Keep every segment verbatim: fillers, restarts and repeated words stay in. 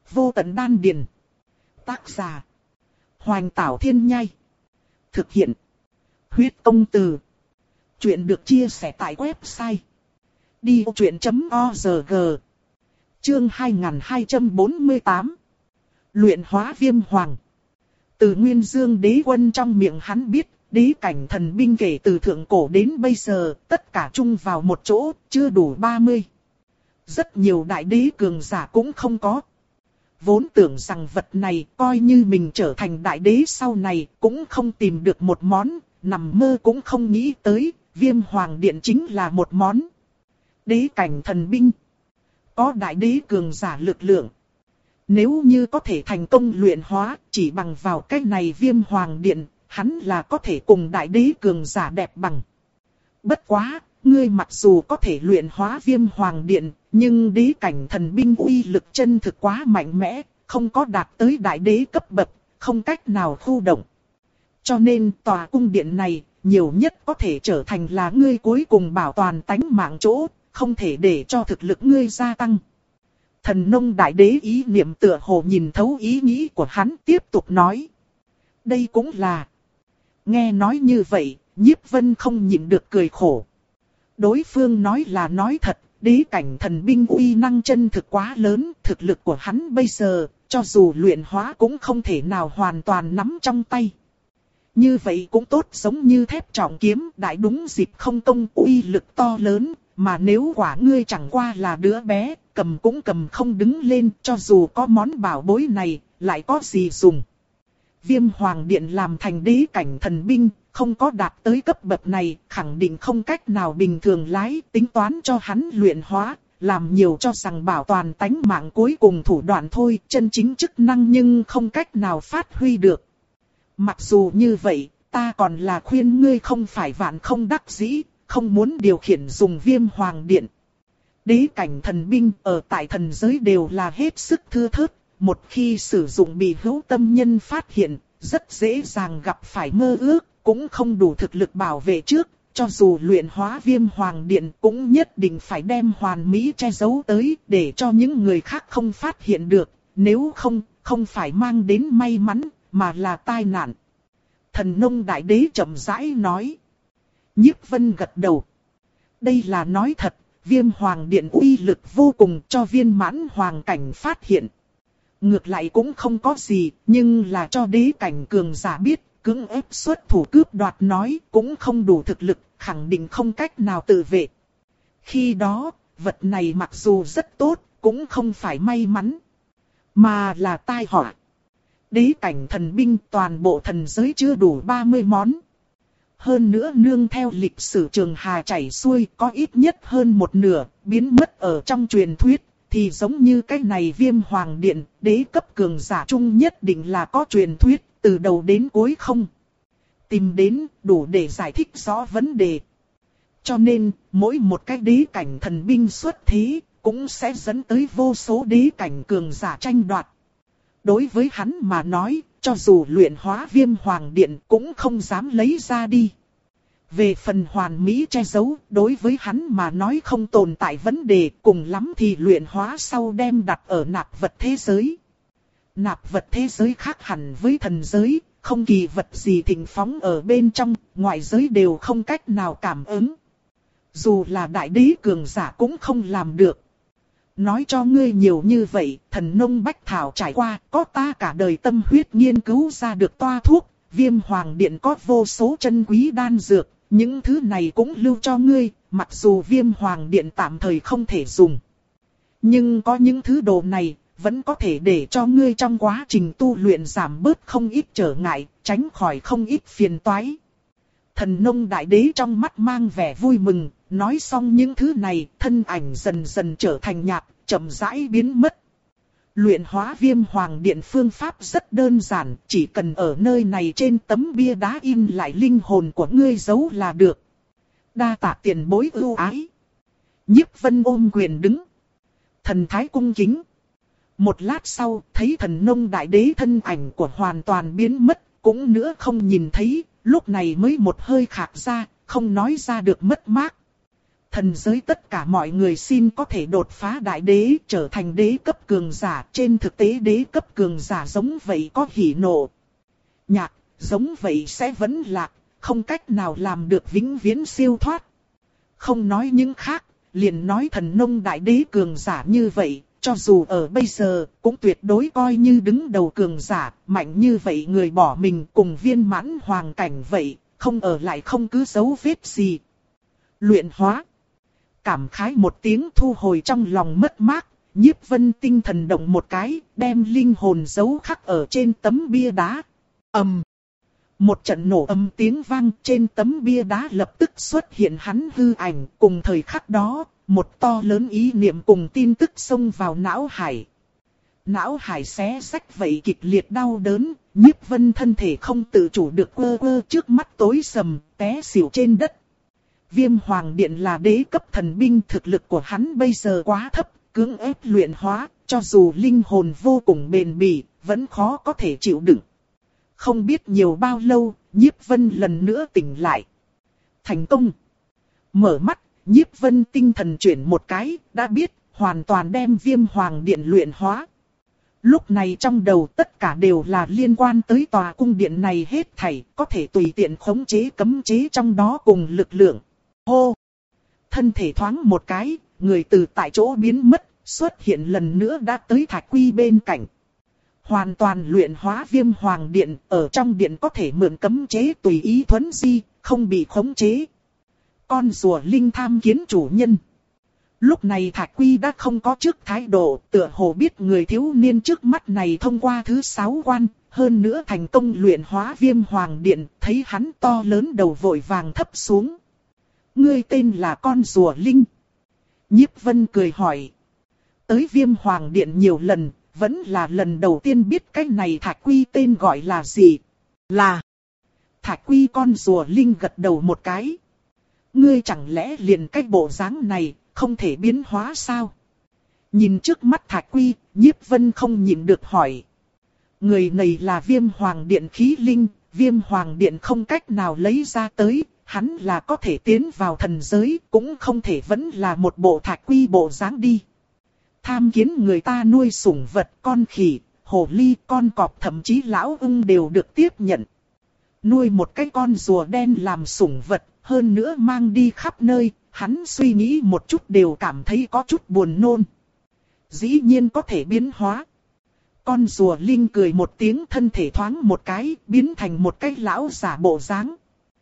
Vô tận đan điền. Tác giả. Hoành Tảo Thiên Nhai. Thực hiện. Huyết Công Từ. Chuyện được chia sẻ tại website đi vô chuyện chấm org. Chương hai nghìn hai trăm bốn mươi tám. Luyện hóa Viêm Hoàng. Từ Nguyên Dương Đế Quân trong miệng hắn biết, đế cảnh thần binh kể từ thượng cổ đến bây giờ, tất cả chung vào một chỗ, chưa đủ ba mươi. Rất nhiều đại đế cường giả cũng không có. Vốn tưởng rằng vật này coi như mình trở thành đại đế sau này cũng không tìm được một món, nằm mơ cũng không nghĩ tới, Viêm Hoàng Điện chính là một món. Đế cảnh thần binh. Có đại đế cường giả lực lượng. Nếu như có thể thành công luyện hóa, chỉ bằng vào cái này Viêm Hoàng Điện, hắn là có thể cùng đại đế cường giả đẹp bằng. Bất quá, ngươi mặc dù có thể luyện hóa Viêm Hoàng Điện, nhưng đế cảnh thần binh uy lực chân thực quá mạnh mẽ, không có đạt tới đại đế cấp bậc, không cách nào khu động. Cho nên tòa cung điện này, nhiều nhất có thể trở thành là ngươi cuối cùng bảo toàn tánh mạng chỗ, không thể để cho thực lực ngươi gia tăng. Thần nông đại đế ý niệm tựa hồ nhìn thấu ý nghĩ của hắn, tiếp tục nói. Đây cũng là. Nghe nói như vậy, Nhiếp Vân không nhịn được cười khổ. Đối phương nói là nói thật, đế cảnh thần binh uy năng chân thực quá lớn, thực lực của hắn bây giờ, cho dù luyện hóa cũng không thể nào hoàn toàn nắm trong tay. Như vậy cũng tốt, giống như thép trọng kiếm, đại đúng dịp không công, uy lực to lớn, mà nếu quả ngươi chẳng qua là đứa bé, cầm cũng cầm không đứng lên, cho dù có món bảo bối này, lại có gì dùng. Viêm Hoàng Điện làm thành đế cảnh thần binh, không có đạt tới cấp bậc này, khẳng định không cách nào bình thường lái, tính toán cho hắn luyện hóa, làm nhiều cho rằng bảo toàn tánh mạng cuối cùng thủ đoạn thôi, chân chính chức năng nhưng không cách nào phát huy được. Mặc dù như vậy, ta còn là khuyên ngươi không phải vạn không đắc dĩ, không muốn điều khiển dùng Viêm Hoàng Điện. Đế cảnh thần binh ở tại thần giới đều là hết sức thưa thớt, một khi sử dụng bị hữu tâm nhân phát hiện, rất dễ dàng gặp phải mơ ước, cũng không đủ thực lực bảo vệ trước, cho dù luyện hóa Viêm Hoàng Điện cũng nhất định phải đem hoàn mỹ che giấu tới để cho những người khác không phát hiện được, nếu không, không phải mang đến may mắn, mà là tai nạn. Thần nông đại đế chậm rãi nói. Nhiếp Vân gật đầu. Đây là nói thật, Viêm Hoàng Điện uy lực vô cùng cho viên mãn hoàng cảnh phát hiện. Ngược lại cũng không có gì, nhưng là cho đế cảnh cường giả biết, cưỡng ép xuất thủ cướp đoạt nói cũng không đủ thực lực, khẳng định không cách nào tự vệ. Khi đó, vật này mặc dù rất tốt, cũng không phải may mắn, mà là tai họa. Đế cảnh thần binh toàn bộ thần giới chưa đủ ba mươi món. Hơn nữa nương theo lịch sử trường hà chảy xuôi có ít nhất hơn một nửa, biến mất ở trong truyền thuyết, thì giống như cái này Viêm Hoàng Điện, đế cấp cường giả chung nhất định là có truyền thuyết, từ đầu đến cuối không tìm đến đủ để giải thích rõ vấn đề. Cho nên, mỗi một cái đế cảnh thần binh xuất thế, cũng sẽ dẫn tới vô số đế cảnh cường giả tranh đoạt. Đối với hắn mà nói, cho dù luyện hóa Viêm Hoàng Điện cũng không dám lấy ra đi. Về phần hoàn mỹ che giấu, đối với hắn mà nói không tồn tại vấn đề, cùng lắm thì luyện hóa sau đem đặt ở nạp vật thế giới. Nạp vật thế giới khác hẳn với thần giới, không kỳ vật gì thịnh phóng ở bên trong, ngoại giới đều không cách nào cảm ứng. Dù là đại đế cường giả cũng không làm được. Nói cho ngươi nhiều như vậy, thần nông bách thảo trải qua, có ta cả đời tâm huyết nghiên cứu ra được toa thuốc, Viêm Hoàng Điện có vô số chân quý đan dược, những thứ này cũng lưu cho ngươi, mặc dù Viêm Hoàng Điện tạm thời không thể dùng. Nhưng có những thứ đồ này, vẫn có thể để cho ngươi trong quá trình tu luyện giảm bớt không ít trở ngại, tránh khỏi không ít phiền toái. Thần nông đại đế trong mắt mang vẻ vui mừng, nói xong những thứ này, thân ảnh dần dần trở thành nhạt, chậm rãi biến mất. Luyện hóa Viêm Hoàng Điện phương pháp rất đơn giản, chỉ cần ở nơi này trên tấm bia đá in lại linh hồn của ngươi giấu là được. Đa tạ tiền bối ưu ái. Nhiếp Vân ôm quyền đứng. Thần thái cung kính. Một lát sau, thấy thần nông đại đế thân ảnh của hoàn toàn biến mất, cũng nữa không nhìn thấy, lúc này mới một hơi khạc ra, không nói ra được mất mát. Thần giới tất cả mọi người xin có thể đột phá đại đế trở thành đế cấp cường giả. Trên thực tế đế cấp cường giả giống vậy có hỉ nộ nhạc, giống vậy sẽ vẫn lạc, không cách nào làm được vĩnh viễn siêu thoát. Không nói những khác, liền nói thần nông đại đế cường giả như vậy, cho dù ở bây giờ cũng tuyệt đối coi như đứng đầu cường giả, mạnh như vậy người bỏ mình cùng viên mãn hoàng cảnh vậy, không ở lại không cứ dấu vết gì. Luyện hóa. Cảm khái một tiếng thu hồi trong lòng mất mát, Nhiếp Vân tinh thần động một cái, đem linh hồn giấu khắc ở trên tấm bia đá. Ầm. Một trận nổ âm tiếng vang, trên tấm bia đá lập tức xuất hiện hắn hư ảnh, cùng thời khắc đó, một to lớn ý niệm cùng tin tức xông vào não hải. Não hải xé rách vậy kịch liệt đau đớn, Nhiếp Vân thân thể không tự chủ được quơ quơ, trước mắt tối sầm, té xỉu trên đất. Viêm Hoàng Điện là đế cấp thần binh, thực lực của hắn bây giờ quá thấp, cưỡng ép luyện hóa, cho dù linh hồn vô cùng bền bỉ, vẫn khó có thể chịu đựng. Không biết nhiều bao lâu, Nhiếp Vân lần nữa tỉnh lại. Thành công. Mở mắt, Nhiếp Vân tinh thần chuyển một cái, đã biết, hoàn toàn đem Viêm Hoàng Điện luyện hóa. Lúc này trong đầu tất cả đều là liên quan tới tòa cung điện này hết thảy, có thể tùy tiện khống chế cấm chế trong đó cùng lực lượng. Hô! Thân thể thoáng một cái, người từ tại chỗ biến mất, xuất hiện lần nữa đã tới Thạch Quy bên cạnh. Hoàn toàn luyện hóa Viêm Hoàng Điện, ở trong điện có thể mượn cấm chế tùy ý thuấn di, không bị khống chế. Con rùa linh tham kiến chủ nhân. Lúc này Thạch Quy đã không có trước thái độ, tựa hồ biết người thiếu niên trước mắt này thông qua thứ sáu quan, hơn nữa thành công luyện hóa Viêm Hoàng Điện, thấy hắn to lớn đầu vội vàng thấp xuống. Ngươi tên là con rùa linh. Nhiếp Vân cười hỏi. Tới Viêm Hoàng Điện nhiều lần, vẫn là lần đầu tiên biết cái này Thạch Quy tên gọi là gì. Là. Thạch Quy con rùa linh gật đầu một cái. Ngươi chẳng lẽ liền cái bộ dáng này, không thể biến hóa sao? Nhìn trước mắt Thạch Quy, Nhiếp Vân không nhịn được hỏi. Người này là Viêm Hoàng Điện khí linh, Viêm Hoàng Điện không cách nào lấy ra tới, hắn là có thể tiến vào thần giới, cũng không thể vẫn là một bộ Thạch Quy bộ dáng đi. Tham kiến người ta nuôi sủng vật, con khỉ, hồ ly, con cọp, thậm chí lão ưng đều được tiếp nhận. Nuôi một cái con rùa đen làm sủng vật, hơn nữa mang đi khắp nơi, hắn suy nghĩ một chút đều cảm thấy có chút buồn nôn. Dĩ nhiên có thể biến hóa. Con rùa linh cười một tiếng, thân thể thoáng một cái, biến thành một cái lão giả bộ dáng.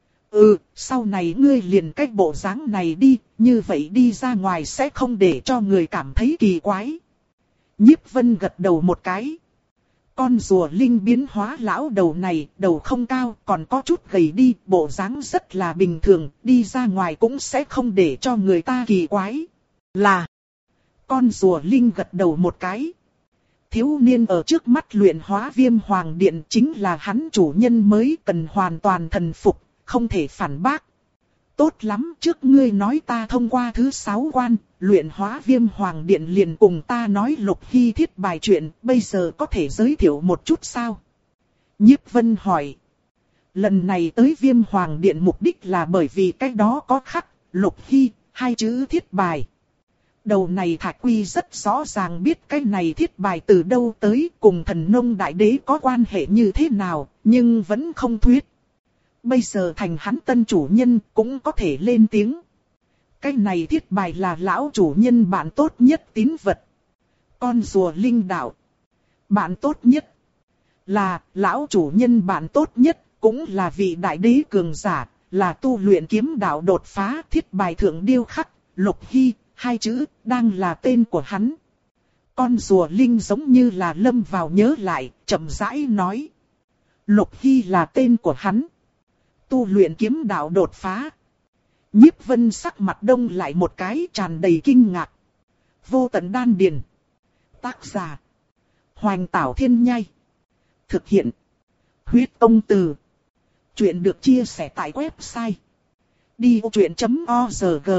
Ừ, sau này ngươi liền cái bộ dáng này đi, như vậy đi ra ngoài sẽ không để cho người cảm thấy kỳ quái. Nhiếp Vân gật đầu một cái. Con rùa linh biến hóa lão đầu này, đầu không cao, còn có chút gầy đi, bộ dáng rất là bình thường, đi ra ngoài cũng sẽ không để cho người ta kỳ quái. Là, con rùa linh gật đầu một cái. Thiếu niên ở trước mắt luyện hóa Viêm Hoàng Điện chính là hắn chủ nhân mới, cần hoàn toàn thần phục, không thể phản bác. Tốt lắm, trước ngươi nói ta thông qua thứ sáu quan, luyện hóa Viêm Hoàng Điện liền cùng ta nói Lục Hy thiết bài chuyện, bây giờ có thể giới thiệu một chút sao? Nhiếp Vân hỏi. Lần này tới Viêm Hoàng Điện mục đích là bởi vì cái đó có khắc, Lục Hy, hai chữ thiết bài. Đầu này Thạch Quy rất rõ ràng biết cái này thiết bài từ đâu tới, cùng thần nông đại đế có quan hệ như thế nào, nhưng vẫn không thuyết. Bây giờ thành hắn tân chủ nhân cũng có thể lên tiếng. Cái này thiết bài là lão chủ nhân bạn tốt nhất tín vật. Con rùa linh đạo. Bạn tốt nhất. Là lão chủ nhân bạn tốt nhất, cũng là vị đại đế cường giả, là tu luyện kiếm đạo đột phá. Thiết bài thượng điêu khắc, Lục Hy, hai chữ, đang là tên của hắn. Con rùa linh giống như là lâm vào nhớ lại, chậm rãi nói. Lục Hy là tên của hắn. Tu luyện kiếm đạo đột phá. Nhiếp Vân sắc mặt đông lại một cái, tràn đầy kinh ngạc. Vô tận đan điền. Tác giả. Hoành Tảo Thiên Nhai. Thực hiện. Huyết Tông Từ. Chuyện được chia sẻ tại website. đi ô chuyện chấm org.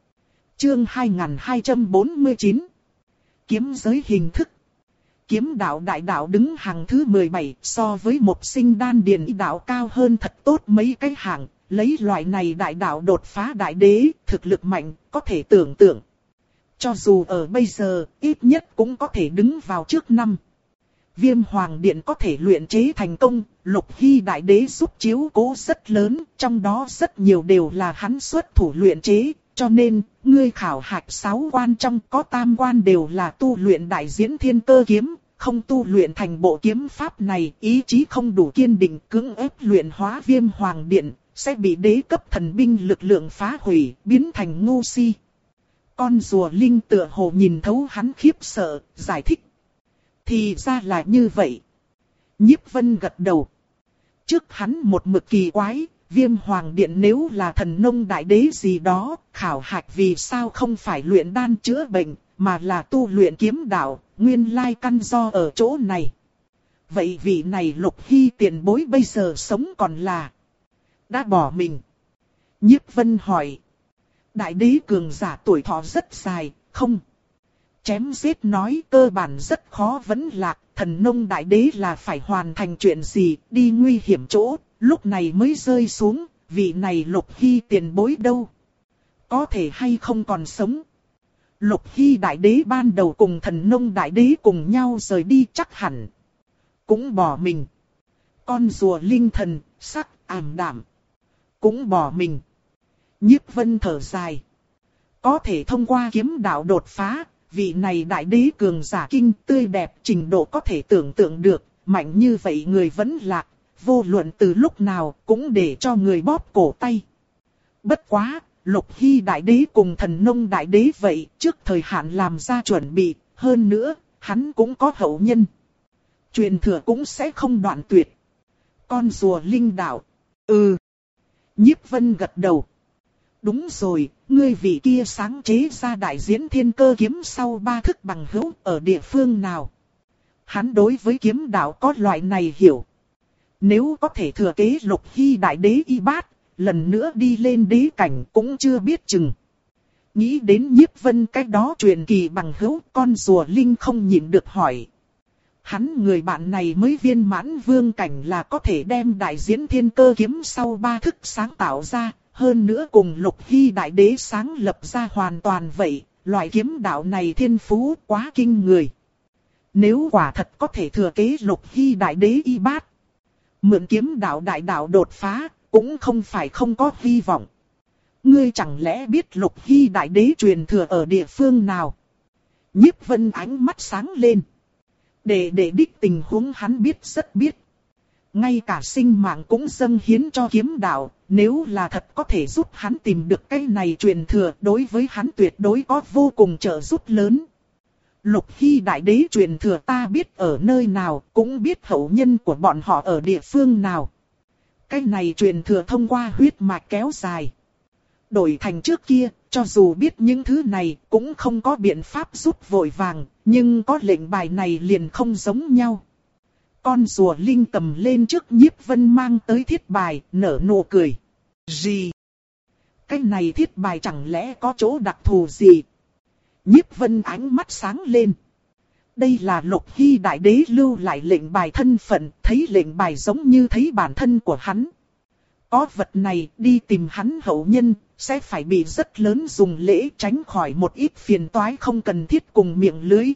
Chương hai nghìn hai trăm bốn mươi chín. Kiếm giới hình thức. Kiếm đạo đại đạo đứng hàng thứ mười bảy, so với một sinh đan điền y đạo cao hơn thật tốt mấy cái hạng, lấy loại này đại đạo đột phá đại đế, thực lực mạnh, có thể tưởng tượng. Cho dù ở bây giờ, ít nhất cũng có thể đứng vào trước năm. Viêm Hoàng Điện có thể luyện chế thành công, Lục Hy Đại Đế giúp chiếu cố rất lớn, trong đó rất nhiều đều là hắn xuất thủ luyện chế, cho nên, ngươi khảo hạch sáu quan trong có tam quan đều là tu luyện đại diễn thiên cơ kiếm, không tu luyện thành bộ kiếm pháp này, ý chí không đủ kiên định cưỡng ép luyện hóa Viêm Hoàng Điện, sẽ bị đế cấp thần binh lực lượng phá hủy, biến thành ngu si. Con rùa linh tựa hồ nhìn thấu hắn khiếp sợ, giải thích. Thì ra là như vậy. Nhiếp Vân gật đầu. Trước hắn một mực kỳ quái, Viêm Hoàng Điện nếu là thần nông đại đế gì đó, khảo hạch vì sao không phải luyện đan chữa bệnh, mà là tu luyện kiếm đạo, nguyên lai căn do ở chỗ này. Vậy vị này Lục Hy tiền bối bây giờ sống còn là đã bỏ mình. Nhiếp Vân hỏi. Đại đế cường giả tuổi thọ rất dài, không? Chém giết nói cơ bản rất khó vấn lạc, thần nông đại đế là phải hoàn thành chuyện gì, đi nguy hiểm chỗ, lúc này mới rơi xuống, vị này Lục Hy tiền bối đâu? Có thể hay không còn sống? Lục Hy đại đế ban đầu cùng thần nông đại đế cùng nhau rời đi chắc hẳn. Cũng bỏ mình. Con rùa linh thần, sắc, ảm đạm. Cũng bỏ mình. Nhiếp Vân thở dài. Có thể thông qua kiếm đạo đột phá, vị này đại đế cường giả kinh tươi đẹp trình độ có thể tưởng tượng được, mạnh như vậy người vẫn lạc, vô luận từ lúc nào cũng để cho người bóp cổ tay. Bất quá, Lục Hy đại đế cùng thần nông đại đế vậy, trước thời hạn làm ra chuẩn bị, hơn nữa, hắn cũng có hậu nhân. Truyền thừa cũng sẽ không đoạn tuyệt. Con rùa linh đạo. Ừ. Nhiếp Vân gật đầu. Đúng rồi, ngươi vị kia sáng chế ra đại diễn thiên cơ kiếm sau ba thức bằng hữu ở địa phương nào? Hắn đối với kiếm đạo có loại này hiểu. Nếu có thể thừa kế Lục Hy đại đế y bát, lần nữa đi lên đế cảnh cũng chưa biết chừng. Nghĩ đến Nhiếp Vân cách đó truyền kỳ bằng hữu, con rùa linh không nhịn được hỏi. Hắn người bạn này mới viên mãn vương cảnh là có thể đem đại diễn thiên cơ kiếm sau ba thức sáng tạo ra, hơn nữa cùng Lục Hy đại đế sáng lập ra hoàn toàn vậy, loại kiếm đạo này thiên phú quá kinh người. Nếu quả thật có thể thừa kế Lục Hy đại đế y bát, mượn kiếm đạo đại đạo đột phá, cũng không phải không có hy vọng. Ngươi chẳng lẽ biết Lục Hy đại đế truyền thừa ở địa phương nào? Nhiếp Vân ánh mắt sáng lên. Để để đích tình huống hắn biết rất biết. Ngay cả sinh mạng cũng dâng hiến cho kiếm đạo, nếu là thật có thể giúp hắn tìm được cái này truyền thừa, đối với hắn tuyệt đối có vô cùng trợ giúp lớn. Lục Hy đại đế truyền thừa ta biết ở nơi nào, cũng biết hậu nhân của bọn họ ở địa phương nào. Cái này truyền thừa thông qua huyết mạch kéo dài. Đổi thành trước kia, cho dù biết những thứ này, cũng không có biện pháp giúp vội vàng, nhưng có lệnh bài này liền không giống nhau. Con rùa linh cầm lên trước Nhiếp Vân mang tới thiết bài, nở nụ cười. Gì? Cái này thiết bài chẳng lẽ có chỗ đặc thù gì? Nhiếp Vân ánh mắt sáng lên. Đây là Lục Hy đại đế lưu lại lệnh bài thân phận, thấy lệnh bài giống như thấy bản thân của hắn. Có vật này đi tìm hắn hậu nhân, sẽ phải bị rất lớn dùng lễ tránh khỏi một ít phiền toái không cần thiết cùng miệng lưới.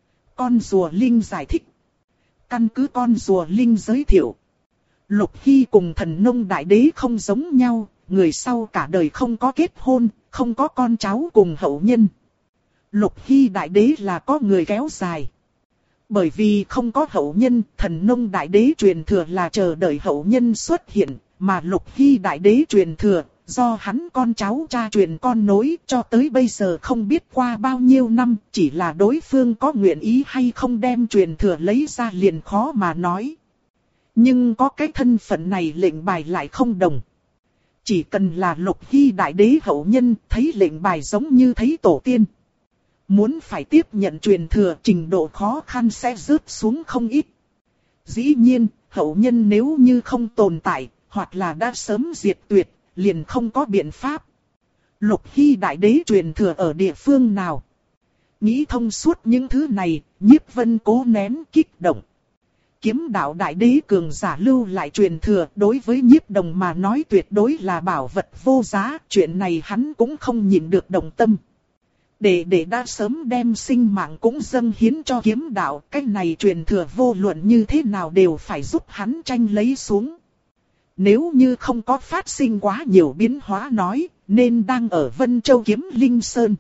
Con rùa linh giải thích. Căn cứ con rùa linh giới thiệu. Lục Hy cùng thần nông đại đế không giống nhau, người sau cả đời không có kết hôn, không có con cháu cùng hậu nhân. Lục Hy đại đế là có người kéo dài. Bởi vì không có hậu nhân, thần nông đại đế truyền thừa là chờ đợi hậu nhân xuất hiện, mà Lục Hy đại đế truyền thừa, do hắn con cháu cha truyền con nối cho tới bây giờ không biết qua bao nhiêu năm, chỉ là đối phương có nguyện ý hay không đem truyền thừa lấy ra liền khó mà nói. Nhưng có cái thân phận này lệnh bài lại không đồng. Chỉ cần là Lục Hy đại đế hậu nhân thấy lệnh bài giống như thấy tổ tiên. Muốn phải tiếp nhận truyền thừa trình độ khó khăn sẽ rớt xuống không ít. Dĩ nhiên, hậu nhân nếu như không tồn tại, hoặc là đã sớm diệt tuyệt, liền không có biện pháp. Lục Hy đại đế truyền thừa ở địa phương nào? Nghĩ thông suốt những thứ này, Nhiếp Vân cố nén kích động. Kiếm đạo đại đế cường giả lưu lại truyền thừa, đối với Nhiếp Đồng mà nói tuyệt đối là bảo vật vô giá, chuyện này hắn cũng không nhịn được động tâm. Để để đã sớm đem sinh mạng cũng dâng hiến cho kiếm đạo, cái này truyền thừa vô luận như thế nào đều phải giúp hắn tranh lấy xuống. Nếu như không có phát sinh quá nhiều biến hóa nói, nên đang ở Vân Châu Kiếm Linh Sơn.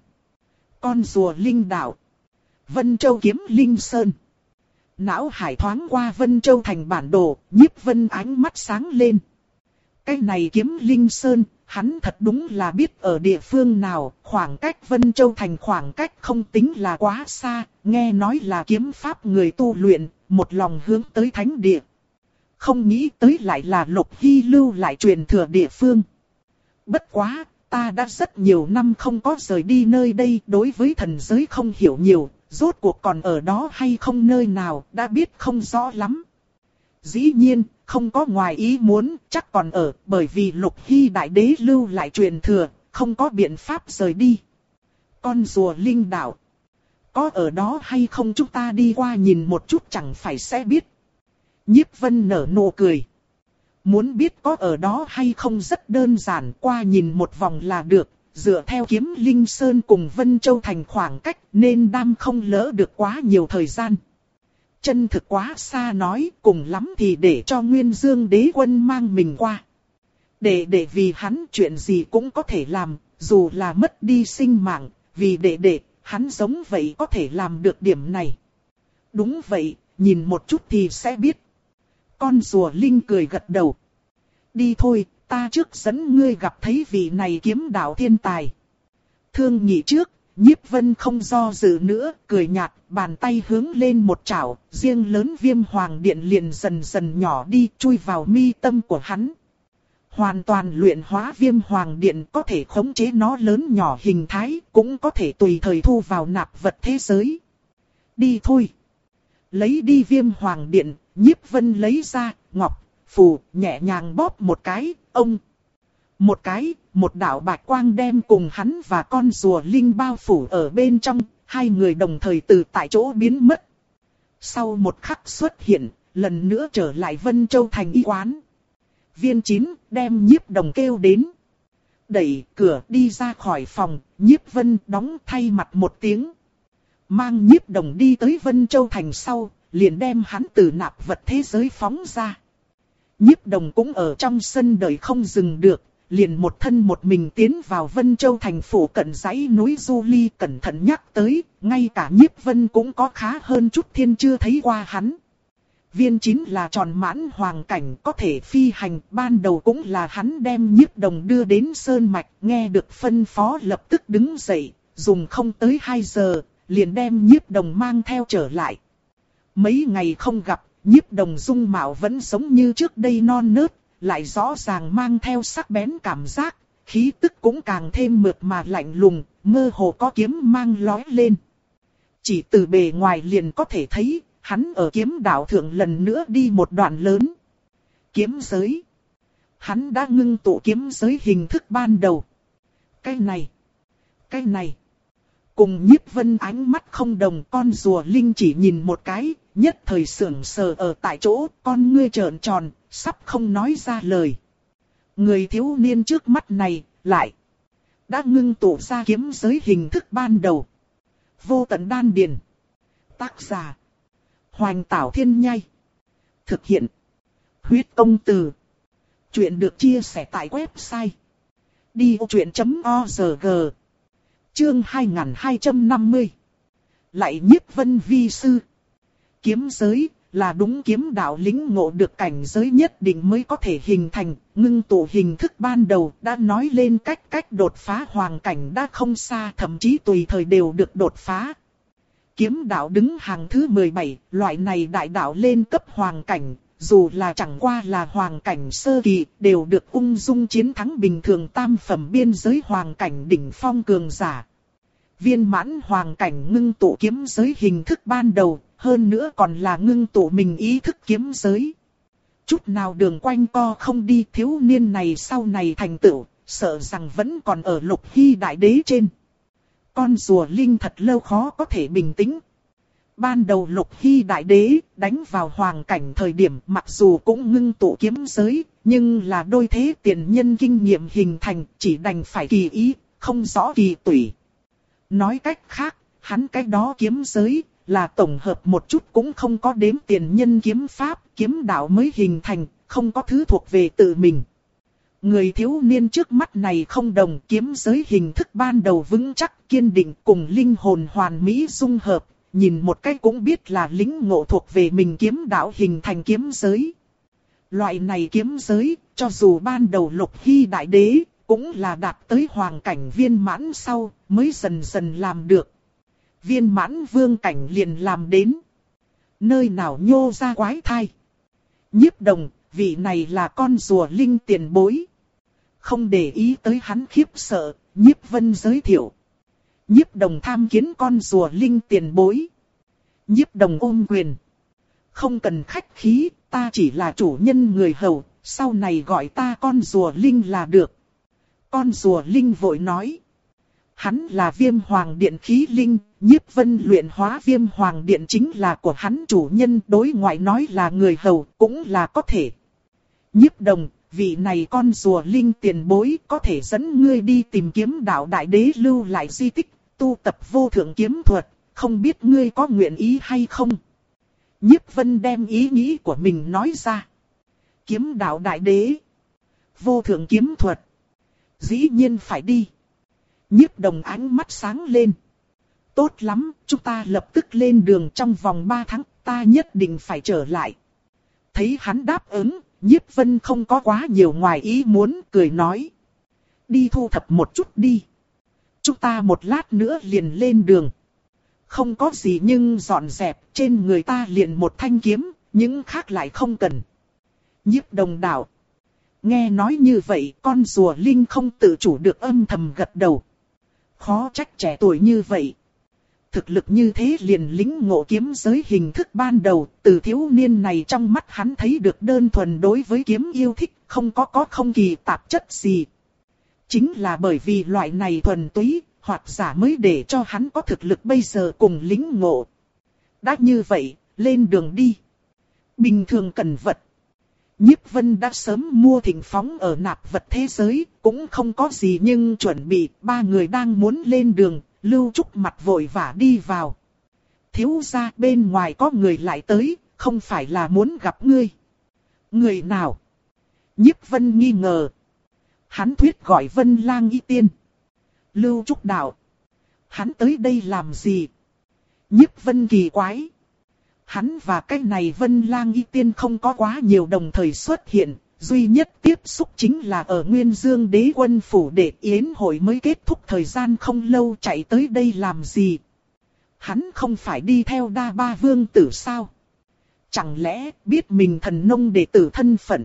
Con rùa linh đạo. Vân Châu Kiếm Linh Sơn. Não hải thoáng qua Vân Châu thành bản đồ, Nhiếp Vân ánh mắt sáng lên. Cái này Kiếm Linh Sơn, hắn thật đúng là biết ở địa phương nào, khoảng cách Vân Châu thành khoảng cách không tính là quá xa, nghe nói là kiếm pháp người tu luyện, một lòng hướng tới thánh địa. Không nghĩ tới lại là Lục Hy lưu lại truyền thừa địa phương. Bất quá, ta đã rất nhiều năm không có rời đi nơi đây, đối với thần giới không hiểu nhiều, rốt cuộc còn ở đó hay không nơi nào, đã biết không rõ lắm. Dĩ nhiên, không có ngoài ý muốn, chắc còn ở, bởi vì Lục Hy đại đế lưu lại truyền thừa, không có biện pháp rời đi. Con rùa linh đạo. Có ở đó hay không chúng ta đi qua nhìn một chút chẳng phải sẽ biết. Nhiếp Vân nở nụ cười. Muốn biết có ở đó hay không rất đơn giản, qua nhìn một vòng là được, dựa theo Kiếm Linh Sơn cùng Vân Châu thành khoảng cách nên đam không lỡ được quá nhiều thời gian. Chân thực quá xa nói, cùng lắm thì để cho Nguyên Dương đế quân mang mình qua. Để để vì hắn chuyện gì cũng có thể làm, dù là mất đi sinh mạng, vì để để, hắn giống vậy có thể làm được điểm này. Đúng vậy, nhìn một chút thì sẽ biết. Con rùa linh cười gật đầu. Đi thôi, ta trước dẫn ngươi gặp thấy vị này kiếm đạo thiên tài. Thương nhị trước, Nhiếp Vân không do dự nữa, cười nhạt, bàn tay hướng lên một chảo, riêng lớn Viêm Hoàng Điện liền dần dần nhỏ đi, chui vào mi tâm của hắn. Hoàn toàn luyện hóa Viêm Hoàng Điện, có thể khống chế nó lớn nhỏ hình thái, cũng có thể tùy thời thu vào nạp vật thế giới. Đi thôi. Lấy đi Viêm Hoàng Điện, Nhiếp Vân lấy ra, ngọc, phù, nhẹ nhàng bóp một cái, ông. Một cái, một đạo bạch quang đem cùng hắn và con rùa linh bao phủ ở bên trong, hai người đồng thời từ tại chỗ biến mất. Sau một khắc xuất hiện, lần nữa trở lại Vân Châu thành y quán. Viên Chín đem Nhiếp Đồng kêu đến. Đẩy cửa đi ra khỏi phòng, Nhiếp Vân đóng thay mặt một tiếng. Mang Nhiếp Đồng đi tới Vân Châu thành sau, liền đem hắn từ nạp vật thế giới phóng ra. Nhiếp Đồng cũng ở trong sân đợi không dừng được, liền một thân một mình tiến vào Vân Châu thành phủ cận dãy núi Du Ly, cẩn thận nhắc tới, ngay cả Nhiếp Vân cũng có khá hơn chút thiên chưa thấy qua hắn. Viên Chín là tròn mãn hoàng cảnh, có thể phi hành, ban đầu cũng là hắn đem Nhiếp Đồng đưa đến Sơn Mạch, nghe được phân phó lập tức đứng dậy, dùng không tới hai giờ, liền đem Nhiếp Đồng mang theo trở lại. Mấy ngày không gặp, Nhiếp Đồng dung mạo vẫn giống như trước đây non nớt, lại rõ ràng mang theo sắc bén cảm giác, khí tức cũng càng thêm mượt mà lạnh lùng, mơ hồ có kiếm mang lóe lên. Chỉ từ bề ngoài liền có thể thấy, hắn ở kiếm đạo thượng lần nữa đi một đoạn lớn. Kiếm giới. Hắn đã ngưng tụ kiếm giới hình thức ban đầu. Cái này. Cái này. Cùng Nhiếp Vân ánh mắt không đồng, con rùa linh chỉ nhìn một cái, nhất thời sững sờ ở tại chỗ, con ngươi trợn tròn, sắp không nói ra lời. Người thiếu niên trước mắt này, lại đã ngưng tụ ra kiếm giới hình thức ban đầu. Vô tận đan điền. Tác giả Hoành Tảo Thiên Nhai. Thực hiện Huyết Công Từ. Chuyện được chia sẻ tại website đi ô chuyện chấm org. Chương hai nghìn hai trăm năm mươi. Lại Nhiếp Vân vi sư. Kiếm giới là đúng kiếm đạo lĩnh ngộ được cảnh giới nhất định mới có thể hình thành, ngưng tụ hình thức ban đầu đã nói lên cách cách đột phá hoàng cảnh đã không xa, thậm chí tùy thời đều được đột phá. Kiếm đạo đứng hàng thứ mười bảy, loại này đại đạo lên cấp hoàng cảnh, dù là chẳng qua là hoàng cảnh sơ kỳ, đều được ung dung chiến thắng bình thường tam phẩm biên giới hoàng cảnh đỉnh phong cường giả. Viên mãn hoàng cảnh ngưng tụ kiếm giới hình thức ban đầu, hơn nữa còn là ngưng tụ mình ý thức kiếm giới. Chút nào đường quanh co không đi, thiếu niên này sau này thành tựu, sợ rằng vẫn còn ở Lục Hy đại đế trên. Con rùa linh thật lâu khó có thể bình tĩnh. Ban đầu Lục Hy đại đế đánh vào hoàng cảnh thời điểm mặc dù cũng ngưng tụ kiếm giới, nhưng là đôi thế tiền nhân kinh nghiệm hình thành chỉ đành phải kỳ ý, không rõ kỳ tủy. Nói cách khác, hắn cái đó kiếm giới là tổng hợp một chút cũng không có đếm tiền nhân kiếm pháp, kiếm đạo mới hình thành, không có thứ thuộc về tự mình. Người thiếu niên trước mắt này không đồng, kiếm giới hình thức ban đầu vững chắc kiên định cùng linh hồn hoàn mỹ dung hợp, nhìn một cái cũng biết là lĩnh ngộ thuộc về mình kiếm đạo hình thành kiếm giới. Loại này kiếm giới, cho dù ban đầu Lục Hy đại đế, cũng là đạt tới hoàng cảnh viên mãn sau, mới dần dần làm được. Viên mãn vương cảnh liền làm đến. Nơi nào nhô ra quái thai. Nhiếp Đồng, vị này là con rùa linh tiền bối. Không để ý tới hắn khiếp sợ, Nhiếp Vân giới thiệu. Nhiếp Đồng tham kiến con rùa linh tiền bối. Nhiếp Đồng ôm quyền. Không cần khách khí, ta chỉ là chủ nhân người hầu, sau này gọi ta con rùa linh là được. Con rùa linh vội nói. Hắn là Viêm Hoàng Điện khí linh, Nhiếp Vân luyện hóa Viêm Hoàng Điện chính là của hắn chủ nhân, đối ngoại nói là người hầu, cũng là có thể. Nhiếp Đồng, vị này con rùa linh tiền bối có thể dẫn ngươi đi tìm kiếm đạo đại đế lưu lại di tích, tu tập vô thượng kiếm thuật, không biết ngươi có nguyện ý hay không? Nhiếp Vân đem ý nghĩ của mình nói ra. Kiếm đạo đại đế, vô thượng kiếm thuật, dĩ nhiên phải đi. Nhiếp Đồng ánh mắt sáng lên. Tốt lắm, chúng ta lập tức lên đường, trong vòng ba tháng, ta nhất định phải trở lại. Thấy hắn đáp ứng, Nhiếp Vân không có quá nhiều ngoài ý muốn, cười nói. Đi thu thập một chút đi. Chúng ta một lát nữa liền lên đường. Không có gì nhưng dọn dẹp, trên người ta liền một thanh kiếm, những khác lại không cần. Nhiếp Đồng đạo. Nghe nói như vậy, con rùa linh không tự chủ được âm thầm gật đầu. Khó trách trẻ tuổi như vậy. Thực lực như thế liền lĩnh ngộ kiếm giới hình thức ban đầu, từ thiếu niên này trong mắt hắn thấy được đơn thuần đối với kiếm yêu thích, không có có không kỳ tạp chất gì. Chính là bởi vì loại này thuần túy, hoặc giả mới để cho hắn có thực lực bây giờ cùng lĩnh ngộ. Đã như vậy, lên đường đi. Bình thường cần vật. Nhiếp Vân đã sớm mua thịnh phóng ở nạp vật thế giới, cũng không có gì nhưng chuẩn bị, ba người đang muốn lên đường, Lưu Trúc mặt vội vã đi vào. Thiếu gia, bên ngoài có người lại tới, không phải là muốn gặp ngươi. Người nào? Nhiếp Vân nghi ngờ. Hắn thuyết gọi Vân Lang Y Tiên. Lưu Trúc đạo. Hắn tới đây làm gì? Nhiếp Vân kỳ quái. Hắn và cái này Vân Lang Y Tiên không có quá nhiều đồng thời xuất hiện, duy nhất tiếp xúc chính là ở Nguyên Dương Đế Quân phủ để yến hội mới kết thúc, thời gian không lâu chạy tới đây làm gì. Hắn không phải đi theo Đa Ba Vương tử sao? Chẳng lẽ biết mình thần nông đệ tử thân phận?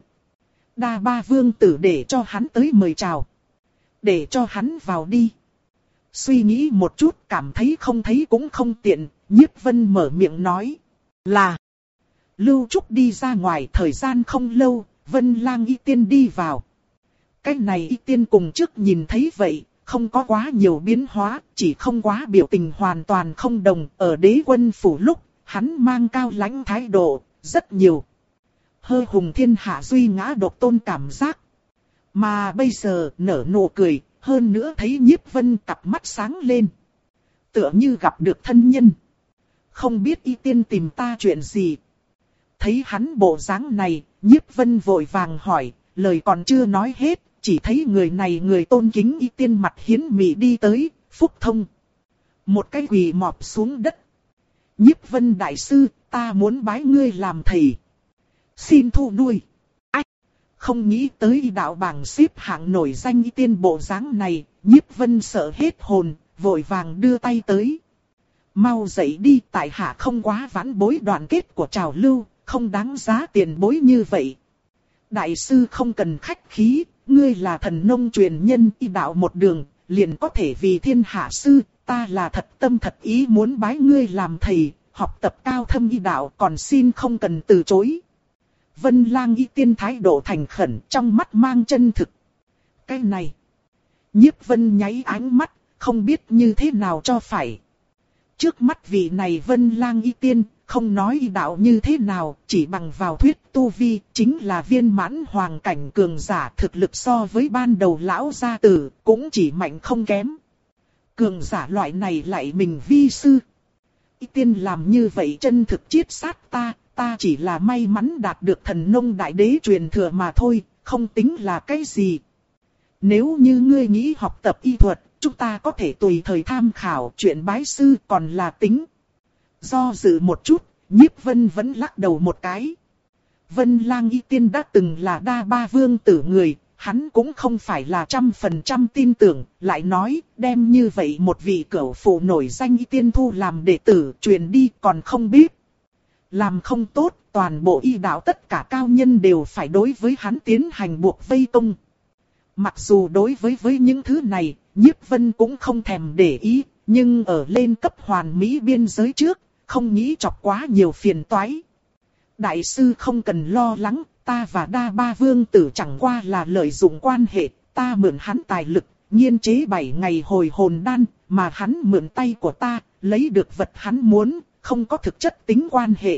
Đa Ba Vương tử để cho hắn tới mời chào. Để cho hắn vào đi. Suy nghĩ một chút cảm thấy không thấy cũng không tiện, Nhiếp Vân mở miệng nói. Là. Lưu Trúc đi ra ngoài, thời gian không lâu, Vân Lang Y Tiên đi vào. Cái này Y Tiên cùng trước nhìn thấy vậy, không có quá nhiều biến hóa, chỉ không quá biểu tình hoàn toàn không đồng. Ở Đế Quân phủ lúc, hắn mang cao lãnh thái độ, rất nhiều. Hơ hùng thiên hạ duy ngã độc tôn cảm giác. Mà bây giờ nở nụ cười, hơn nữa thấy Nhiếp Vân cặp mắt sáng lên. Tựa như gặp được thân nhân. Không biết Y Tiên tìm ta chuyện gì. Thấy hắn bộ dáng này, Nhiếp Vân vội vàng hỏi, lời còn chưa nói hết, chỉ thấy người này người tôn kính Y Tiên mặt hiến mị đi tới, phúc thông. Một cái quỳ mọp xuống đất. Nhiếp Vân đại sư, ta muốn bái ngươi làm thầy. Xin thu nuôi. Ách! Không nghĩ tới Y đạo bảng xếp hạng nổi danh Y Tiên bộ dáng này, Nhiếp Vân sợ hết hồn, vội vàng đưa tay tới. Mau dậy đi, tại hạ không quá vãn bối đoàn kết của trào lưu, không đáng giá tiền bối như vậy. Đại sư không cần khách khí, ngươi là thần nông truyền nhân Y đạo một đường, liền có thể vì thiên hạ sư, ta là thật tâm thật ý muốn bái ngươi làm thầy, học tập cao thâm Y đạo, còn xin không cần từ chối. Vân Lang Y Tiên thái độ thành khẩn, trong mắt mang chân thực. Cái này, Nhiếp Vân nháy ánh mắt, không biết như thế nào cho phải. Trước mắt vị này Vân Lang y tiên, không nói y đạo như thế nào, chỉ bằng vào thuyết tu vi, chính là viên mãn hoàng cảnh cường giả, thực lực so với ban đầu lão gia tử, cũng chỉ mạnh không kém. Cường giả loại này lại mình vi sư. Y tiên làm như vậy chân thực chiết sát ta, ta chỉ là may mắn đạt được thần nông đại đế truyền thừa mà thôi, không tính là cái gì. Nếu như ngươi nghĩ học tập y thuật, chúng ta có thể tùy thời tham khảo chuyện bái sư, còn là tính. Do dự một chút, Nhiếp Vân vẫn lắc đầu một cái. Vân Lang y tiên đã từng là đa ba vương tử người, hắn cũng không phải là trăm phần trăm tin tưởng, lại nói, đem như vậy một vị cửu phụ nổi danh y tiên thu làm đệ tử, truyền đi còn không biết. Làm không tốt, toàn bộ y đạo tất cả cao nhân đều phải đối với hắn tiến hành buộc vây công. Mặc dù đối với với những thứ này, Nhiếp Vân cũng không thèm để ý, nhưng ở lên cấp hoàn mỹ biên giới trước, không nghĩ chọc quá nhiều phiền toái. Đại sư không cần lo lắng, ta và đa ba vương tử chẳng qua là lợi dụng quan hệ, ta mượn hắn tài lực, nghiên chế bảy ngày hồi hồn đan, mà hắn mượn tay của ta, lấy được vật hắn muốn, không có thực chất tính quan hệ.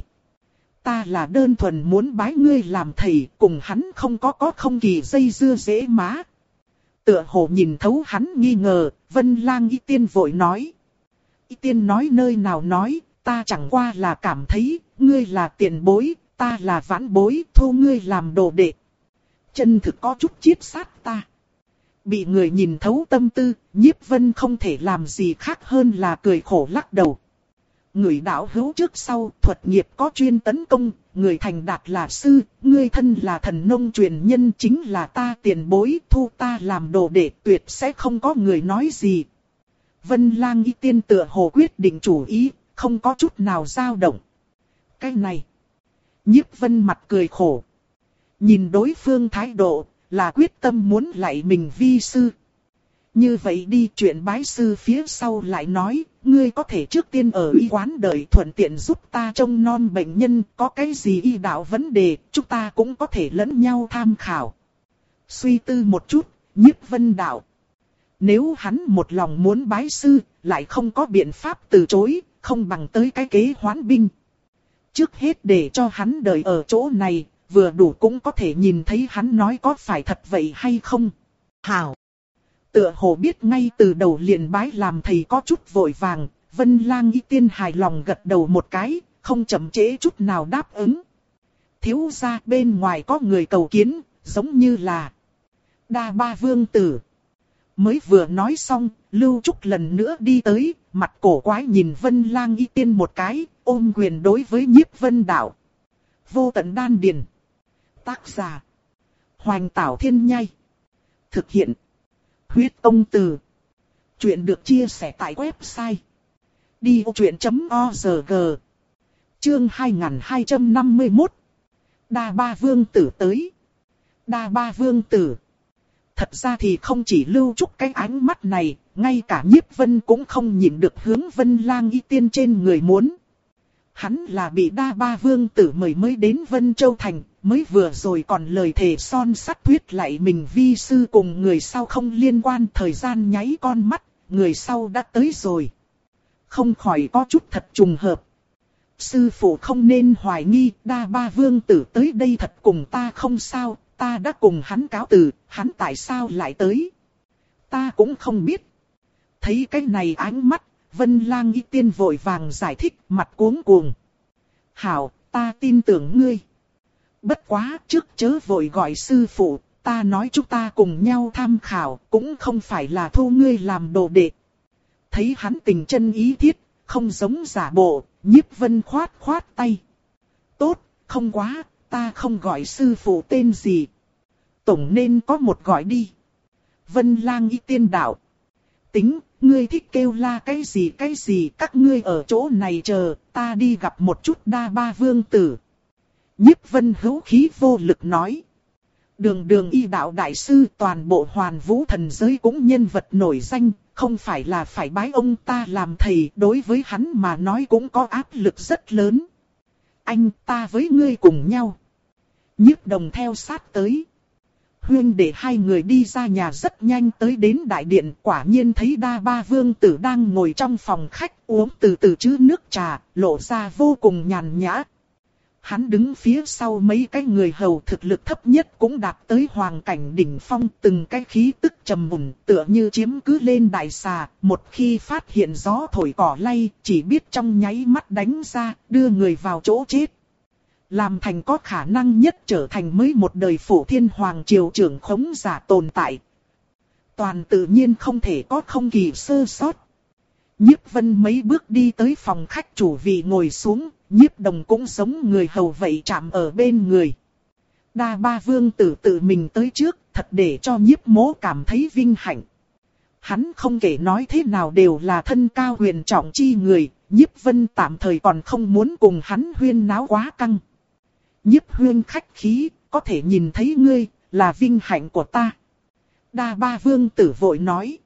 Ta là đơn thuần muốn bái ngươi làm thầy, cùng hắn không có có không kỳ dây dưa dễ má. Tựa hồ nhìn thấu hắn nghi ngờ, Vân Lang y tiên vội nói. Y tiên nói nơi nào nói, ta chẳng qua là cảm thấy, ngươi là tiền bối, ta là vãn bối, thu ngươi làm đồ đệ. Chân thực có chút chiết sát ta. Bị người nhìn thấu tâm tư, Nhiếp Vân không thể làm gì khác hơn là cười khổ lắc đầu. Người đạo hữu trước sau, thuật nghiệp có chuyên tấn công, người thành đạt là sư, ngươi thân là thần nông truyền nhân chính là ta tiền bối, thu ta làm đồ đệ tuyệt sẽ không có người nói gì. Vân Lang y tiên tựa hồ quyết định chủ ý, không có chút nào dao động. Cái này, Nhiếp Vân mặt cười khổ. Nhìn đối phương thái độ, là quyết tâm muốn lại mình vi sư. Như vậy đi, chuyện bái sư phía sau lại nói, ngươi có thể trước tiên ở y quán đợi thuận tiện giúp ta trông non bệnh nhân, có cái gì y đạo vấn đề, chúng ta cũng có thể lẫn nhau tham khảo. Suy tư một chút, Nhiếp Vân đạo. Nếu hắn một lòng muốn bái sư, lại không có biện pháp từ chối, không bằng tới cái kế hoán binh. Trước hết để cho hắn đợi ở chỗ này, vừa đủ cũng có thể nhìn thấy hắn nói có phải thật vậy hay không. Hảo! Tựa hồ biết ngay từ đầu liền bái làm thầy có chút vội vàng, Vân Lang y tiên hài lòng gật đầu một cái, không chậm trễ chút nào đáp ứng. Thiếu gia bên ngoài có người cầu kiến, giống như là đa ba vương tử. Mới vừa nói xong, Lưu Trúc lần nữa đi tới, mặt cổ quái nhìn Vân Lang y tiên một cái, ôm quyền đối với Nhiếp Vân đạo. Vô tận đan điền. Tác giả: Hoành Tảo Thiên Nhai. Thực hiện: Huyết Công Từ. Chuyện được chia sẻ tại website đi ô chuyện chấm org. Chương hai nghìn hai trăm năm mươi mốt. Đa ba vương tử tới. Đa ba vương tử. Thật ra thì không chỉ Lưu Trúc cái ánh mắt này, ngay cả Nhiếp Vân cũng không nhịn được hướng Vân Lang y tiên trên người muốn. Hắn là bị đa ba vương tử mời mới đến Vân Châu Thành, mới vừa rồi còn lời thề son sắt thuyết lại mình vi sư cùng người sau không liên quan, thời gian nháy con mắt, người sau đã tới rồi. Không khỏi có chút thật trùng hợp. Sư phụ không nên hoài nghi, đa ba vương tử tới đây thật cùng ta không sao, ta đã cùng hắn cáo từ, hắn tại sao lại tới? Ta cũng không biết. Thấy cái này ánh mắt, Vân Lang y tiên vội vàng giải thích, mặt cuống cuồng. Hảo, ta tin tưởng ngươi. Bất quá, trước chớ vội gọi sư phụ, ta nói chúng ta cùng nhau tham khảo, cũng không phải là thu ngươi làm đồ đệ. Thấy hắn tình chân ý thiết, không giống giả bộ, Nhiếp Vân khoát khoát tay. Tốt, không quá, ta không gọi sư phụ tên gì. Tổng nên có một gọi đi. Vân Lang y tiên đạo. Tính, ngươi thích kêu la cái gì cái gì, các ngươi ở chỗ này chờ, ta đi gặp một chút đa ba vương tử. Nhiếp Vân hữu khí vô lực nói. Đường đường y đạo đại sư, toàn bộ hoàn vũ thần giới cũng nhân vật nổi danh, không phải là phải bái ông ta làm thầy, đối với hắn mà nói cũng có áp lực rất lớn. Anh, ta với ngươi cùng nhau. Nhiếp Đồng theo sát tới. huynh đệ hai người đi ra nhà rất nhanh tới đến đại điện, quả nhiên thấy Đa Ba Vương Tử đang ngồi trong phòng khách uống từ từ chứ nước trà, lộ ra vô cùng nhàn nhã. Hắn đứng phía sau mấy cái người hầu thực lực thấp nhất cũng đạt tới hoàng cảnh đỉnh phong, từng cái khí tức trầm mùn tựa như chiếm cứ lên đại xà, một khi phát hiện gió thổi cỏ lay, chỉ biết trong nháy mắt đánh ra, đưa người vào chỗ chết. Làm thành có khả năng nhất trở thành mới một đời Phổ Thiên Hoàng triều trưởng khống giả tồn tại. Toàn tự nhiên không thể có không kỳ sơ sót. Nhiếp Vân mấy bước đi tới phòng khách chủ vị ngồi xuống, Nhiếp Đồng cũng giống người hầu vậy chạm ở bên người. Đa Ba Vương Tử tự mình tới trước, thật để cho Nhiếp Mỗ cảm thấy vinh hạnh. Hắn không kể nói thế nào đều là thân cao huyền trọng chi người, Nhiếp Vân tạm thời còn không muốn cùng hắn huyên náo quá căng. Nhiếp huyên khách khí, có thể nhìn thấy ngươi, là vinh hạnh của ta. Đa Ba Vương Tử vội nói.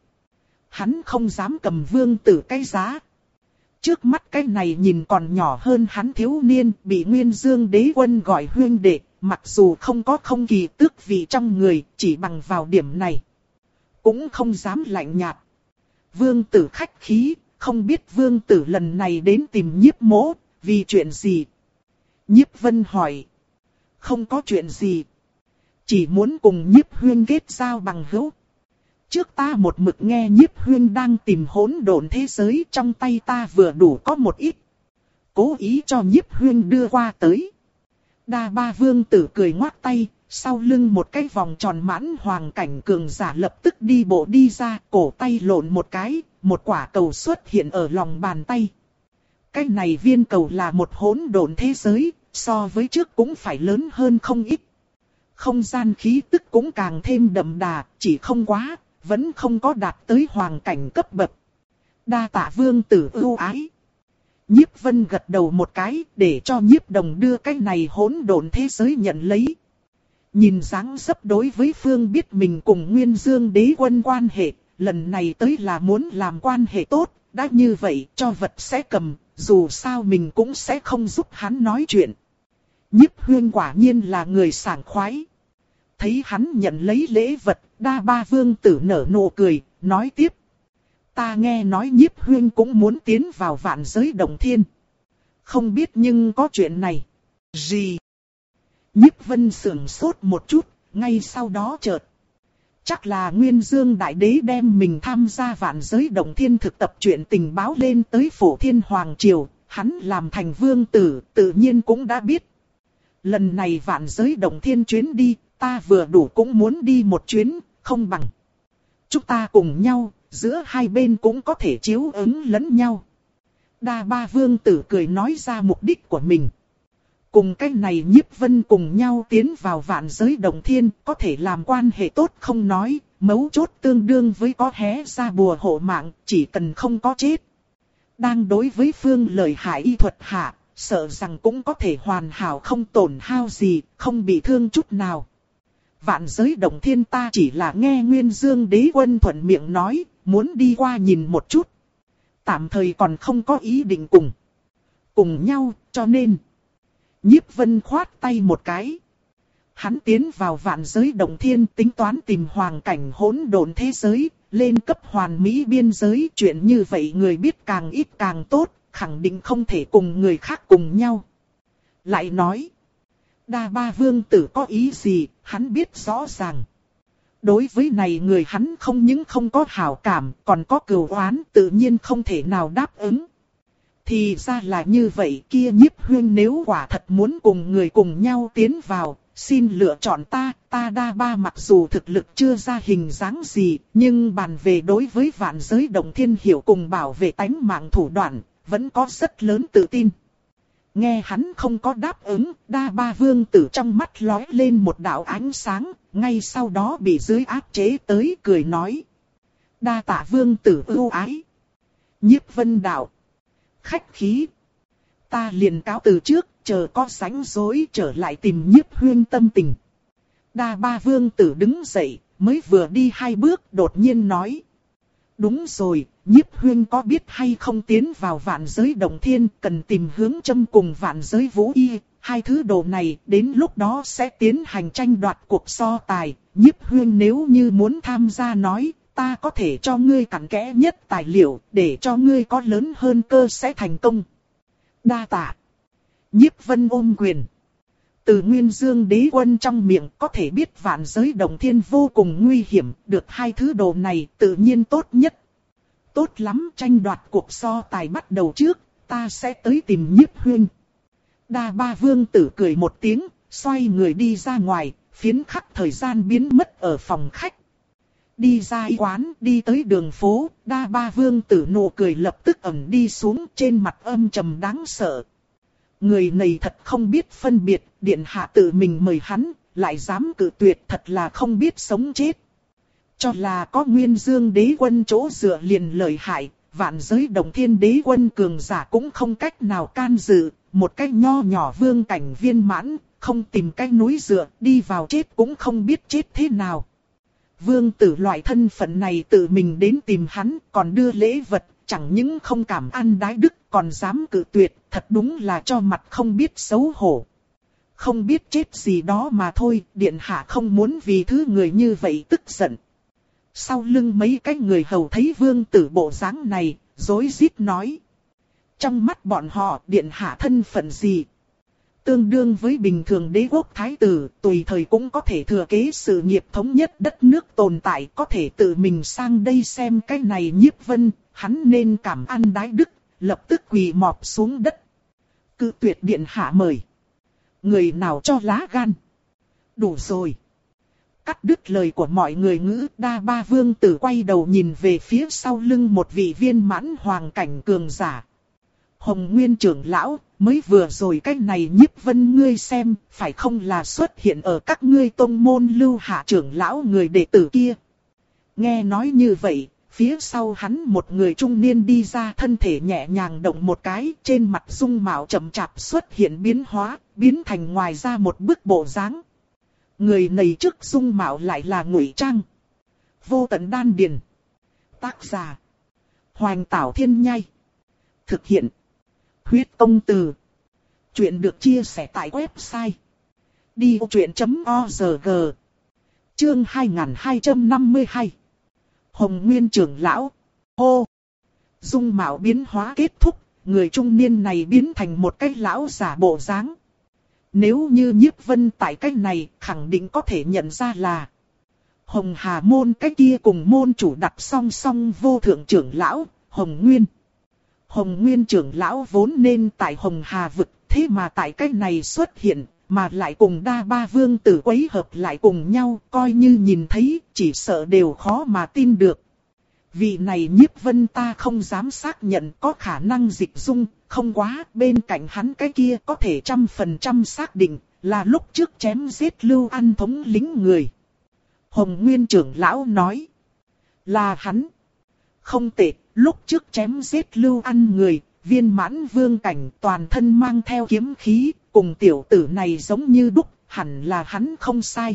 Hắn không dám cầm Vương Tử cái giá. Trước mắt cái này nhìn còn nhỏ hơn hắn thiếu niên, bị Nguyên Dương Đế Quân gọi huyên đệ, mặc dù không có không kỳ tước vị trong người, chỉ bằng vào điểm này. Cũng không dám lạnh nhạt. Vương Tử khách khí, không biết Vương Tử lần này đến tìm Nhiếp Mỗ, vì chuyện gì? Nhiếp Vân hỏi. Không có chuyện gì. Chỉ muốn cùng Nhiếp huyên kết giao bằng hữu. Trước ta một mực nghe Nhiếp huyên đang tìm hỗn độn thế giới, trong tay ta vừa đủ có một ít. Cố ý cho Nhiếp huyên đưa qua tới. Đa Ba Vương Tử cười ngoác tay, sau lưng một cái vòng tròn mãn hoàng cảnh cường giả lập tức đi bộ đi ra, cổ tay lộn một cái, một quả cầu xuất hiện ở lòng bàn tay. Cái này viên cầu là một hỗn độn thế giới, so với trước cũng phải lớn hơn không ít. Không gian khí tức cũng càng thêm đậm đà, chỉ không quá, vẫn không có đạt tới hoàng cảnh cấp bậc. Đa tạ Vương Tử ưu ái. Nhiếp Vân gật đầu một cái, để cho Nhiếp Đồng đưa cái này hỗn độn thế giới nhận lấy. Nhìn dáng dấp đối với Phương biết mình cùng Nguyên Dương Đế Quân quan hệ, lần này tới là muốn làm quan hệ tốt, đã như vậy cho vật sẽ cầm, dù sao mình cũng sẽ không giúp hắn nói chuyện. Nhiếp huyên quả nhiên là người sảng khoái. Thấy hắn nhận lấy lễ vật, Đa Ba Vương Tử nở nụ cười, nói tiếp. Ta nghe nói Nhiếp huyên cũng muốn tiến vào vạn giới động thiên. Không biết nhưng có chuyện này. Gì? Nhiếp Vân sưởng sốt một chút, ngay sau đó chợt. Chắc là Nguyên Dương Đại Đế đem mình tham gia vạn giới động thiên thực tập chuyện tình báo lên tới Phổ Thiên Hoàng Triều. Hắn làm thành vương tử, tự nhiên cũng đã biết. Lần này vạn giới động thiên chuyến đi, ta vừa đủ cũng muốn đi một chuyến, không bằng. Chúng ta cùng nhau, giữa hai bên cũng có thể chiếu ứng lẫn nhau. Đa Ba Vương Tử cười nói ra mục đích của mình. Cùng cái này Nhiếp Vân cùng nhau tiến vào vạn giới động thiên, có thể làm quan hệ tốt không nói, mấu chốt tương đương với có hé ra bùa hộ mạng, chỉ cần không có chết. Đang đối với Phương lời hại y thuật hạ, sợ rằng cũng có thể hoàn hảo không tổn hao gì, không bị thương chút nào. Vạn giới động thiên ta chỉ là nghe Nguyên Dương Đế Quân thuận miệng nói, muốn đi qua nhìn một chút. Tạm thời còn không có ý định cùng. Cùng nhau, cho nên. Nhiếp Vân khoát tay một cái. Hắn tiến vào vạn giới động thiên tính toán tìm hoàng cảnh hỗn độn thế giới, lên cấp hoàn mỹ biên giới. Chuyện như vậy người biết càng ít càng tốt, khẳng định không thể cùng người khác cùng nhau. Lại nói. Đa Ba Vương Tử có ý gì, hắn biết rõ ràng. Đối với này người hắn không những không có hảo cảm, còn có cừu oán, tự nhiên không thể nào đáp ứng. Thì ra là như vậy, kia Nhiếp huyên nếu quả thật muốn cùng người cùng nhau tiến vào, xin lựa chọn ta, ta Đa Ba mặc dù thực lực chưa ra hình dáng gì, nhưng bàn về đối với vạn giới động thiên hiểu cùng bảo vệ tánh mạng thủ đoạn, vẫn có rất lớn tự tin. Nghe hắn không có đáp ứng, Đa Ba Vương Tử trong mắt lóe lên một đạo ánh sáng, ngay sau đó bị dưới áp chế tới cười nói. Đa tạ Vương Tử ưu ái. Nhiếp Vân đạo. Khách khí. Ta liền cáo từ trước, chờ có rảnh rỗi trở lại tìm Nhiếp huyên tâm tình. Đa Ba Vương Tử đứng dậy, mới vừa đi hai bước đột nhiên nói. Đúng rồi, Nhiếp huyên có biết hay không tiến vào vạn giới động thiên cần tìm hướng châm cùng vạn giới vũ y. Hai thứ đồ này đến lúc đó sẽ tiến hành tranh đoạt cuộc so tài, Nhiếp huynh nếu như muốn tham gia nói, ta có thể cho ngươi cặn kẽ nhất tài liệu, để cho ngươi có lớn hơn cơ sẽ thành công. Đa tạ. Nhiếp Vân ôm quyền. Từ Nguyên Dương Đế Quân trong miệng có thể biết vạn giới động thiên vô cùng nguy hiểm, được hai thứ đồ này tự nhiên tốt nhất. Tốt lắm, tranh đoạt cuộc so tài bắt đầu trước, ta sẽ tới tìm Nhiếp huynh. Đa Ba Vương Tử cười một tiếng, xoay người đi ra ngoài, phiến khắc thời gian biến mất ở phòng khách. Đi ra quán, đi tới đường phố, Đa Ba Vương Tử nụ cười lập tức ẩn đi xuống, trên mặt âm trầm đáng sợ. Người này thật không biết phân biệt, điện hạ tự mình mời hắn, lại dám cự tuyệt, thật là không biết sống chết. Cho là có Nguyên Dương Đế Quân chỗ dựa liền lợi hại, vạn giới động thiên đế quân cường giả cũng không cách nào can dự, một cái nho nhỏ vương cảnh viên mãn, không tìm cái núi dựa, đi vào chết cũng không biết chết thế nào. Vương tử loại thân phận này tự mình đến tìm hắn, còn đưa lễ vật, chẳng những không cảm ăn đái đức, còn dám cự tuyệt, thật đúng là cho mặt không biết xấu hổ. Không biết chết gì đó mà thôi, điện hạ không muốn vì thứ người như vậy tức giận. Sau lưng mấy cái người hầu thấy vương tử bộ dáng này, rối rít nói. Trong mắt bọn họ, điện hạ thân phận gì? Tương đương với bình thường đế quốc thái tử, tùy thời cũng có thể thừa kế sự nghiệp thống nhất đất nước tồn tại, có thể tự mình sang đây xem cái này Nhiếp Vân, hắn nên cảm ăn đái đức, lập tức quỳ mọp xuống đất. Cự tuyệt điện hạ mời. Người nào cho lá gan? Đủ rồi. Cắt đứt lời của mọi người ngữ, Đa Ba Vương Tử quay đầu nhìn về phía sau lưng một vị viên mãn hoàng cảnh cường giả. Hồng Nguyên trưởng lão, mới vừa rồi cái này Nhiếp Vân ngươi xem, phải không là xuất hiện ở các ngươi tông môn lưu hạ trưởng lão người đệ tử kia. Nghe nói như vậy, phía sau hắn một người trung niên đi ra, thân thể nhẹ nhàng động một cái, trên mặt dung mạo chậm chạp xuất hiện biến hóa, biến thành ngoài ra một bức bộ dáng. Người này trước dung mạo lại là ngụy trang. Vô tận đan điền. Tác giả: Hoành Tảo Thiên Nhai. Thực hiện: Huyết Tông Từ. Chuyện được chia sẻ tại website đi vô chuyện chấm org. Chương hai nghìn hai trăm năm mươi hai. Hồng Nguyên trưởng lão. Hô. Dung mạo biến hóa kết thúc, người trung niên này biến thành một cái lão giả bộ dáng. Nếu như Nhiếp Vân tại cách này, khẳng định có thể nhận ra là Hồng Hà môn cái kia cùng môn chủ đặt song song vô thượng trưởng lão, Hồng Nguyên. Hồng Nguyên trưởng lão vốn nên tại Hồng Hà vực, thế mà tại cách này xuất hiện, mà lại cùng Đa Ba Vương Tử quấy hợp lại cùng nhau, coi như nhìn thấy, chỉ sợ đều khó mà tin được. Vị này Nhiếp Vân ta không dám xác nhận, có khả năng dịch dung, không quá, bên cạnh hắn cái kia có thể trăm phần trăm xác định, là lúc trước chém giết Lưu An thống lính người. Hồng Nguyên trưởng lão nói, là hắn. Không tệ, lúc trước chém giết Lưu An người, viên mãn vương cảnh toàn thân mang theo kiếm khí, cùng tiểu tử này giống như đúc, hẳn là hắn không sai.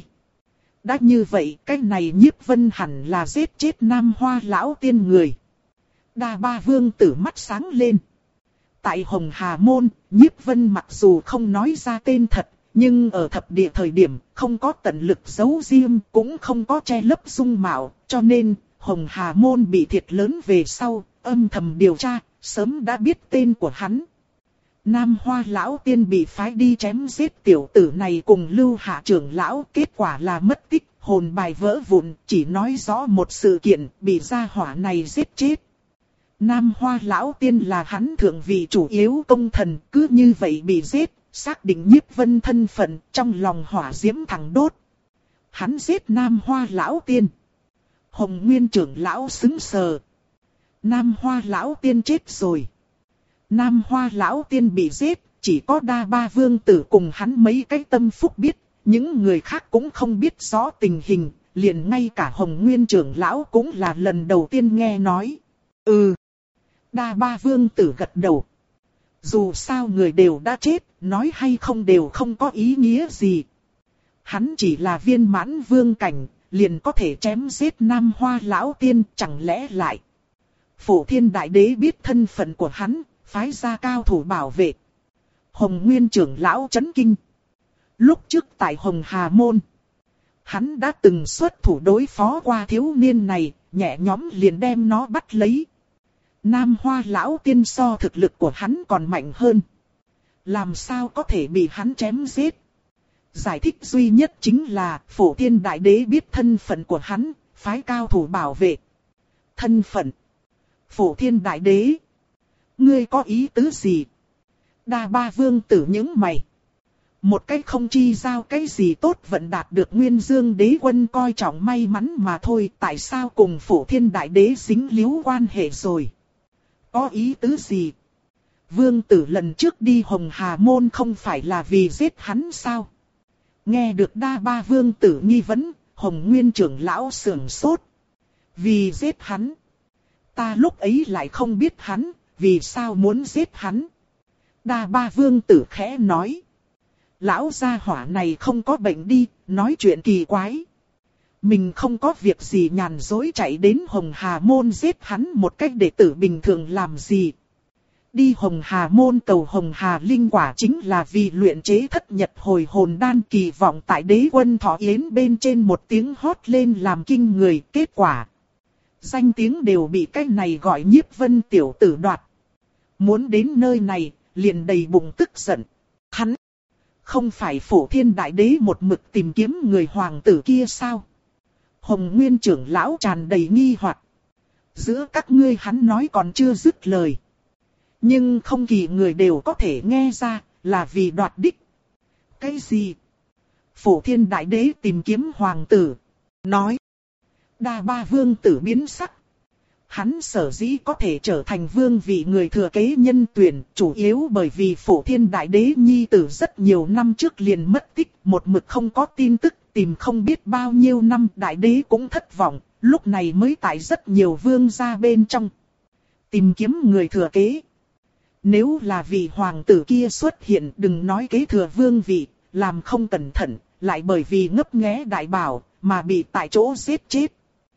Đã như vậy, cái này Nhiếp Vân hẳn là giết chết Nam Hoa lão tiên người. Đa Ba Vương Tử mắt sáng lên. Tại Hồng Hà môn, Nhiếp Vân mặc dù không nói ra tên thật, nhưng ở thập địa thời điểm không có tận lực giấu riêng, cũng không có che lấp dung mạo, cho nên Hồng Hà môn bị thiệt lớn về sau, âm thầm điều tra, sớm đã biết tên của hắn. Nam Hoa lão tiên bị phái đi chém giết tiểu tử này cùng Lưu Hạ trưởng lão, kết quả là mất tích, hồn bài vỡ vụn, chỉ nói rõ một sự kiện, bị gia hỏa này giết chết. Nam Hoa lão tiên là hắn thượng vị chủ yếu công thần, cứ như vậy bị giết, xác định Nhiếp Vân thân phận, trong lòng hỏa diễm thẳng đốt. Hắn giết Nam Hoa lão tiên. Hồng Nguyên trưởng lão sững sờ. Nam Hoa lão tiên chết rồi. Nam Hoa lão tiên bị giết, chỉ có Đa Ba Vương Tử cùng hắn mấy cái tâm phúc biết, những người khác cũng không biết rõ tình hình, liền ngay cả Hồng Nguyên trưởng lão cũng là lần đầu tiên nghe nói. Ừ. Đa Ba Vương Tử gật đầu. Dù sao người đều đã chết, nói hay không đều không có ý nghĩa gì. Hắn chỉ là viên mãn vương cảnh, liền có thể chém giết Nam Hoa lão tiên, chẳng lẽ lại Phổ Thiên Đại Đế biết thân phận của hắn, phái ra cao thủ bảo vệ. Hồng Nguyên trưởng lão chấn kinh. Lúc trước tại Hồng Hà môn, hắn đã từng xuất thủ đối phó qua thiếu niên này, nhẹ nhõm liền đem nó bắt lấy. Nam Hoa lão tiên so thực lực của hắn còn mạnh hơn. Làm sao có thể bị hắn chém giết? Giải thích duy nhất chính là Phổ Thiên Đại Đế biết thân phận của hắn, phái cao thủ bảo vệ. Thân phận? Phổ Thiên Đại Đế? Ngươi có ý tứ gì? Đa Ba Vương tử những mày. Một cách không chi giao cái gì tốt vẫn đạt được Nguyên Dương Đế Quân coi trọng may mắn mà thôi. Tại sao cùng Phổ Thiên Đại Đế dính líu quan hệ rồi? Có ý tứ gì? Vương tử lần trước đi Hồng Hà Môn không phải là vì giết hắn sao? Nghe được Đa Ba Vương tử nghi vấn, Hồng Nguyên trưởng lão sưởng sốt. Vì giết hắn? Ta lúc ấy lại không biết hắn, vì sao muốn giết hắn? Đa Ba Vương tử khẽ nói. Lão gia hỏa này không có bệnh đi, nói chuyện kỳ quái. Mình không có việc gì nhàn dối chạy đến Hồng Hà Môn giết hắn một cách đệ tử bình thường làm gì. Đi Hồng Hà Môn cầu Hồng Hà Linh Quả chính là vì luyện chế thất nhật hồi hồn đan, kỳ vọng tại Đế Quân Thọ Yến bên trên một tiếng hót lên làm kinh người. Kết quả danh tiếng đều bị cái này gọi Nhiếp Vân tiểu tử đoạt. Muốn đến nơi này, liền đầy bụng tức giận. Hắn không phải Phổ Thiên Đại Đế một mực tìm kiếm người hoàng tử kia sao? Hồng Nguyên trưởng lão tràn đầy nghi hoặc. Giữa các ngươi hắn nói còn chưa dứt lời. Nhưng không kỳ người đều có thể nghe ra là vì đoạt đích. Cái gì? Phổ Thiên Đại Đế tìm kiếm hoàng tử. Nói. Đa Ba Vương tử biến sắc. Hắn sở dĩ có thể trở thành vương vị người thừa kế nhân tuyển, chủ yếu bởi vì Phổ Thiên Đại Đế nhi tử rất nhiều năm trước liền mất tích, một mực không có tin tức, tìm không biết bao nhiêu năm. Đại Đế cũng thất vọng, lúc này mới tại rất nhiều vương gia bên trong tìm kiếm người thừa kế. Nếu là vị hoàng tử kia xuất hiện, đừng nói kế thừa vương vị, làm không cẩn thận, lại bởi vì ngấp nghé đại bảo mà bị tại chỗ giết chết.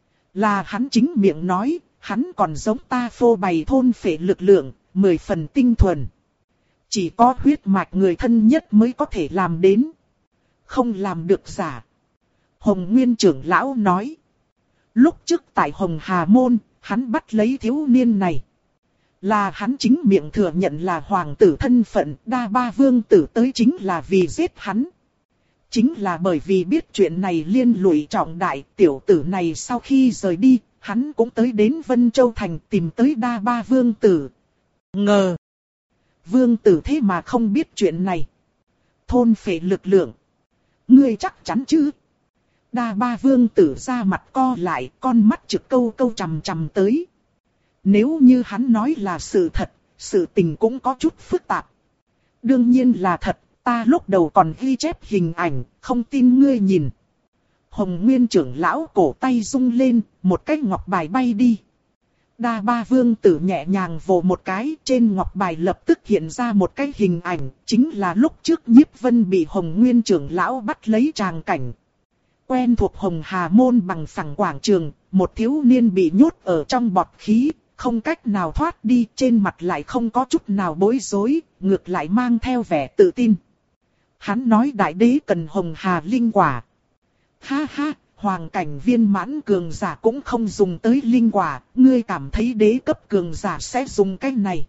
Là hắn chính miệng nói. Hắn còn giống ta phô bày thôn phệ lực lượng, mười phần tinh thuần. Chỉ có huyết mạch người thân nhất mới có thể làm đến. Không làm được giả. Hồng Nguyên trưởng lão nói. Lúc trước tại Hồng Hà Môn, hắn bắt lấy thiếu niên này. Là hắn chính miệng thừa nhận là hoàng tử thân phận. Đa Ba Vương tử tới chính là vì giết hắn. Chính là bởi vì biết chuyện này liên lụy trọng đại, tiểu tử này sau khi rời đi, hắn cũng tới đến Vân Châu Thành tìm tới Đa Ba Vương tử. Ngờ. Vương tử thế mà không biết chuyện này. Thôn phệ lực lượng. Ngươi chắc chắn chứ? Đa Ba Vương tử ra mặt co lại, con mắt trực câu câu chằm chằm tới. Nếu như hắn nói là sự thật, sự tình cũng có chút phức tạp. Đương nhiên là thật, ta lúc đầu còn ghi chép hình ảnh, không tin ngươi nhìn. Hồng Nguyên trưởng lão cổ tay rung lên, một cái ngọc bài bay đi. Đa Ba Vương tử nhẹ nhàng vồ một cái, trên ngọc bài lập tức hiện ra một cái hình ảnh, chính là lúc trước Nhiếp Vân bị Hồng Nguyên trưởng lão bắt lấy tràng cảnh. Quen thuộc Hồng Hà Môn bằng phẳng quảng trường, một thiếu niên bị nhốt ở trong bọt khí, không cách nào thoát đi, trên mặt lại không có chút nào bối rối, ngược lại mang theo vẻ tự tin. Hắn nói Đại Đế cần Hồng Hà Linh Quả. Ha ha, hoàng cảnh viên mãn cường giả cũng không dùng tới linh quả, ngươi cảm thấy đế cấp cường giả sẽ dùng cái này.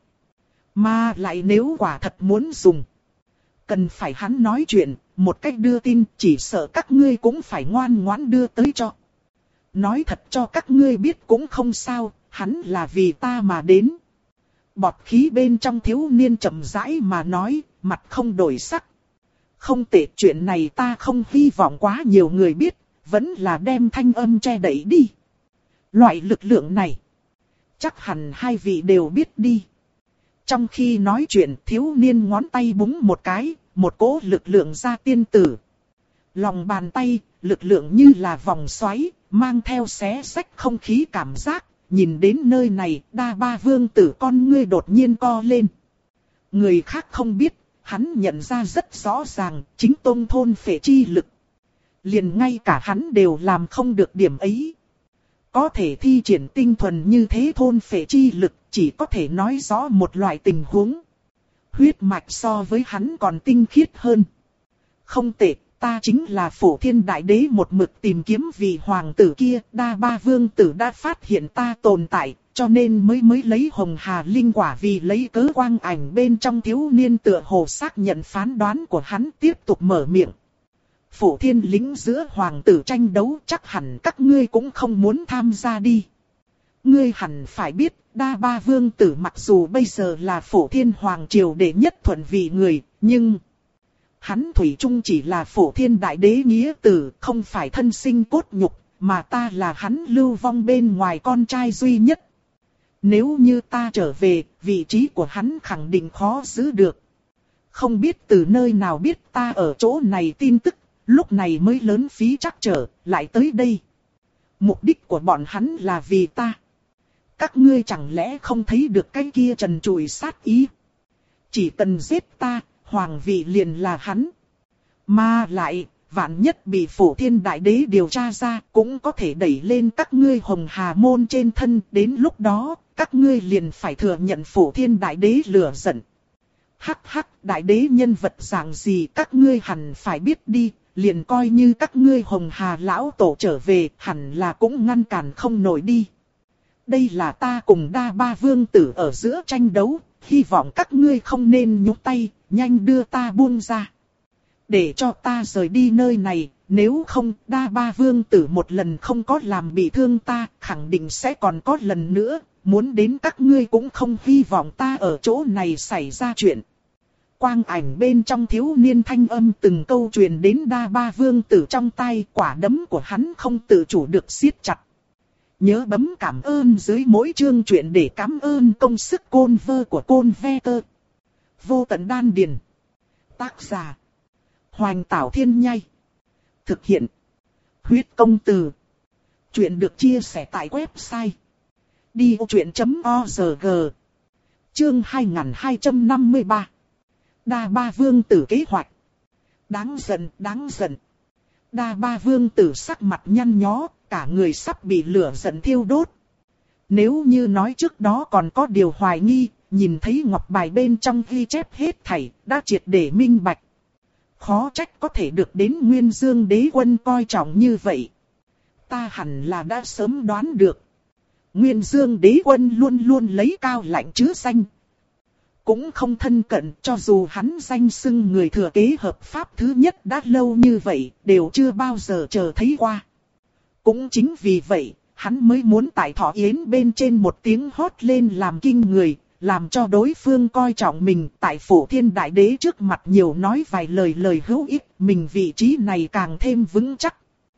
Mà lại nếu quả thật muốn dùng, cần phải hắn nói chuyện, một cách đưa tin, chỉ sợ các ngươi cũng phải ngoan ngoãn đưa tới cho. Nói thật cho các ngươi biết cũng không sao, hắn là vì ta mà đến. Bọt khí bên trong thiếu niên chậm rãi mà nói, mặt không đổi sắc. Không tệ, chuyện này ta không hy vọng quá nhiều người biết, vẫn là đem thanh âm che đậy đi. Loại lực lượng này, chắc hẳn hai vị đều biết đi. Trong khi nói chuyện, thiếu niên ngón tay búng một cái, một cỗ lực lượng ra tiên tử. Lòng bàn tay, lực lượng như là vòng xoáy, mang theo xé xách không khí cảm giác. Nhìn đến nơi này, Đa Ba Vương tử con ngươi đột nhiên co lên. Người khác không biết, hắn nhận ra rất rõ ràng, chính tôn thôn phệ chi lực. Liền ngay cả hắn đều làm không được điểm ấy. Có thể thi triển tinh thuần như thế thôn phệ chi lực, chỉ có thể nói rõ một loại tình huống. Huyết mạch so với hắn còn tinh khiết hơn. Không tệ, ta chính là Phổ Thiên Đại Đế một mực tìm kiếm vị hoàng tử kia, Đa Ba Vương tử đã phát hiện ta tồn tại, cho nên mới mới lấy Hồng Hà Linh Quả vì lấy cớ quang ảnh bên trong thiếu niên tựa hồ xác nhận phán đoán của hắn tiếp tục mở miệng. Phổ Thiên lính giữa hoàng tử tranh đấu chắc hẳn các ngươi cũng không muốn tham gia đi. Ngươi hẳn phải biết, Đa Ba Vương tử mặc dù bây giờ là Phổ Thiên Hoàng Triều đệ nhất thuận vị người, nhưng hắn thủy chung chỉ là Phổ Thiên Đại Đế nghĩa tử, không phải thân sinh cốt nhục, mà ta là hắn lưu vong bên ngoài con trai duy nhất. Nếu như ta trở về, vị trí của hắn khẳng định khó giữ được. Không biết từ nơi nào biết ta ở chỗ này tin tức, lúc này mới lớn phí trắc trở, lại tới đây. Mục đích của bọn hắn là vì ta. Các ngươi chẳng lẽ không thấy được cái kia trần trụi sát ý? Chỉ cần giết ta, hoàng vị liền là hắn. Mà lại, vạn nhất bị Phổ Thiên Đại Đế điều tra ra, cũng có thể đẩy lên các ngươi Hồng Hà môn trên thân. Đến lúc đó, các ngươi liền phải thừa nhận Phổ Thiên Đại Đế lửa giận. Hắc hắc, Đại Đế nhân vật dạng gì các ngươi hẳn phải biết đi. Liền coi như các ngươi Hồng Hà lão tổ trở về, hẳn là cũng ngăn cản không nổi đi. Đây là ta cùng Đa Ba Vương tử ở giữa tranh đấu, hy vọng các ngươi không nên nhúc tay, nhanh đưa ta buông ra. Để cho ta rời đi nơi này, nếu không Đa Ba Vương tử một lần không có làm bị thương ta, khẳng định sẽ còn có lần nữa, muốn đến các ngươi cũng không hy vọng ta ở chỗ này xảy ra chuyện. Quang ảnh bên trong thiếu niên thanh âm từng câu truyền đến Đa Ba Vương tử trong tay, quả đấm của hắn không tự chủ được siết chặt. Nhớ bấm cảm ơn dưới mỗi chương truyện để cảm ơn công sức côn vơ của Côn Vơ. Vô tận đan điền. Tác giả Hoành Tảo Thiên Nhai. Thực hiện Huyết Công Từ. Chuyện được chia sẻ tại website đi vô chuyện chấm org. Chương hai nghìn hai trăm năm mươi ba. Đa Ba Vương tử kế hoạch. Đáng giận, đáng giận. Đa Ba Vương tử sắc mặt nhăn nhó, cả người sắp bị lửa giận thiêu đốt. Nếu như nói trước đó còn có điều hoài nghi, nhìn thấy ngọc bài bên trong ghi chép hết thảy, đã triệt để minh bạch. Khó trách có thể được đến Nguyên Dương Đế Quân coi trọng như vậy. Ta hẳn là đã sớm đoán được. Nguyên Dương Đế Quân luôn luôn lấy cao lạnh chứ danh. Cũng không thân cận, cho dù hắn danh xưng người thừa kế hợp pháp thứ nhất đã lâu như vậy, đều chưa bao giờ chờ thấy qua. Cũng chính vì vậy, hắn mới muốn tại Thọ Yến bên trên một tiếng hót lên làm kinh người, làm cho đối phương coi trọng mình tại Phổ Thiên Đại Đế trước mặt nhiều nói vài lời lời hữu ích, mình vị trí này càng thêm vững chắc.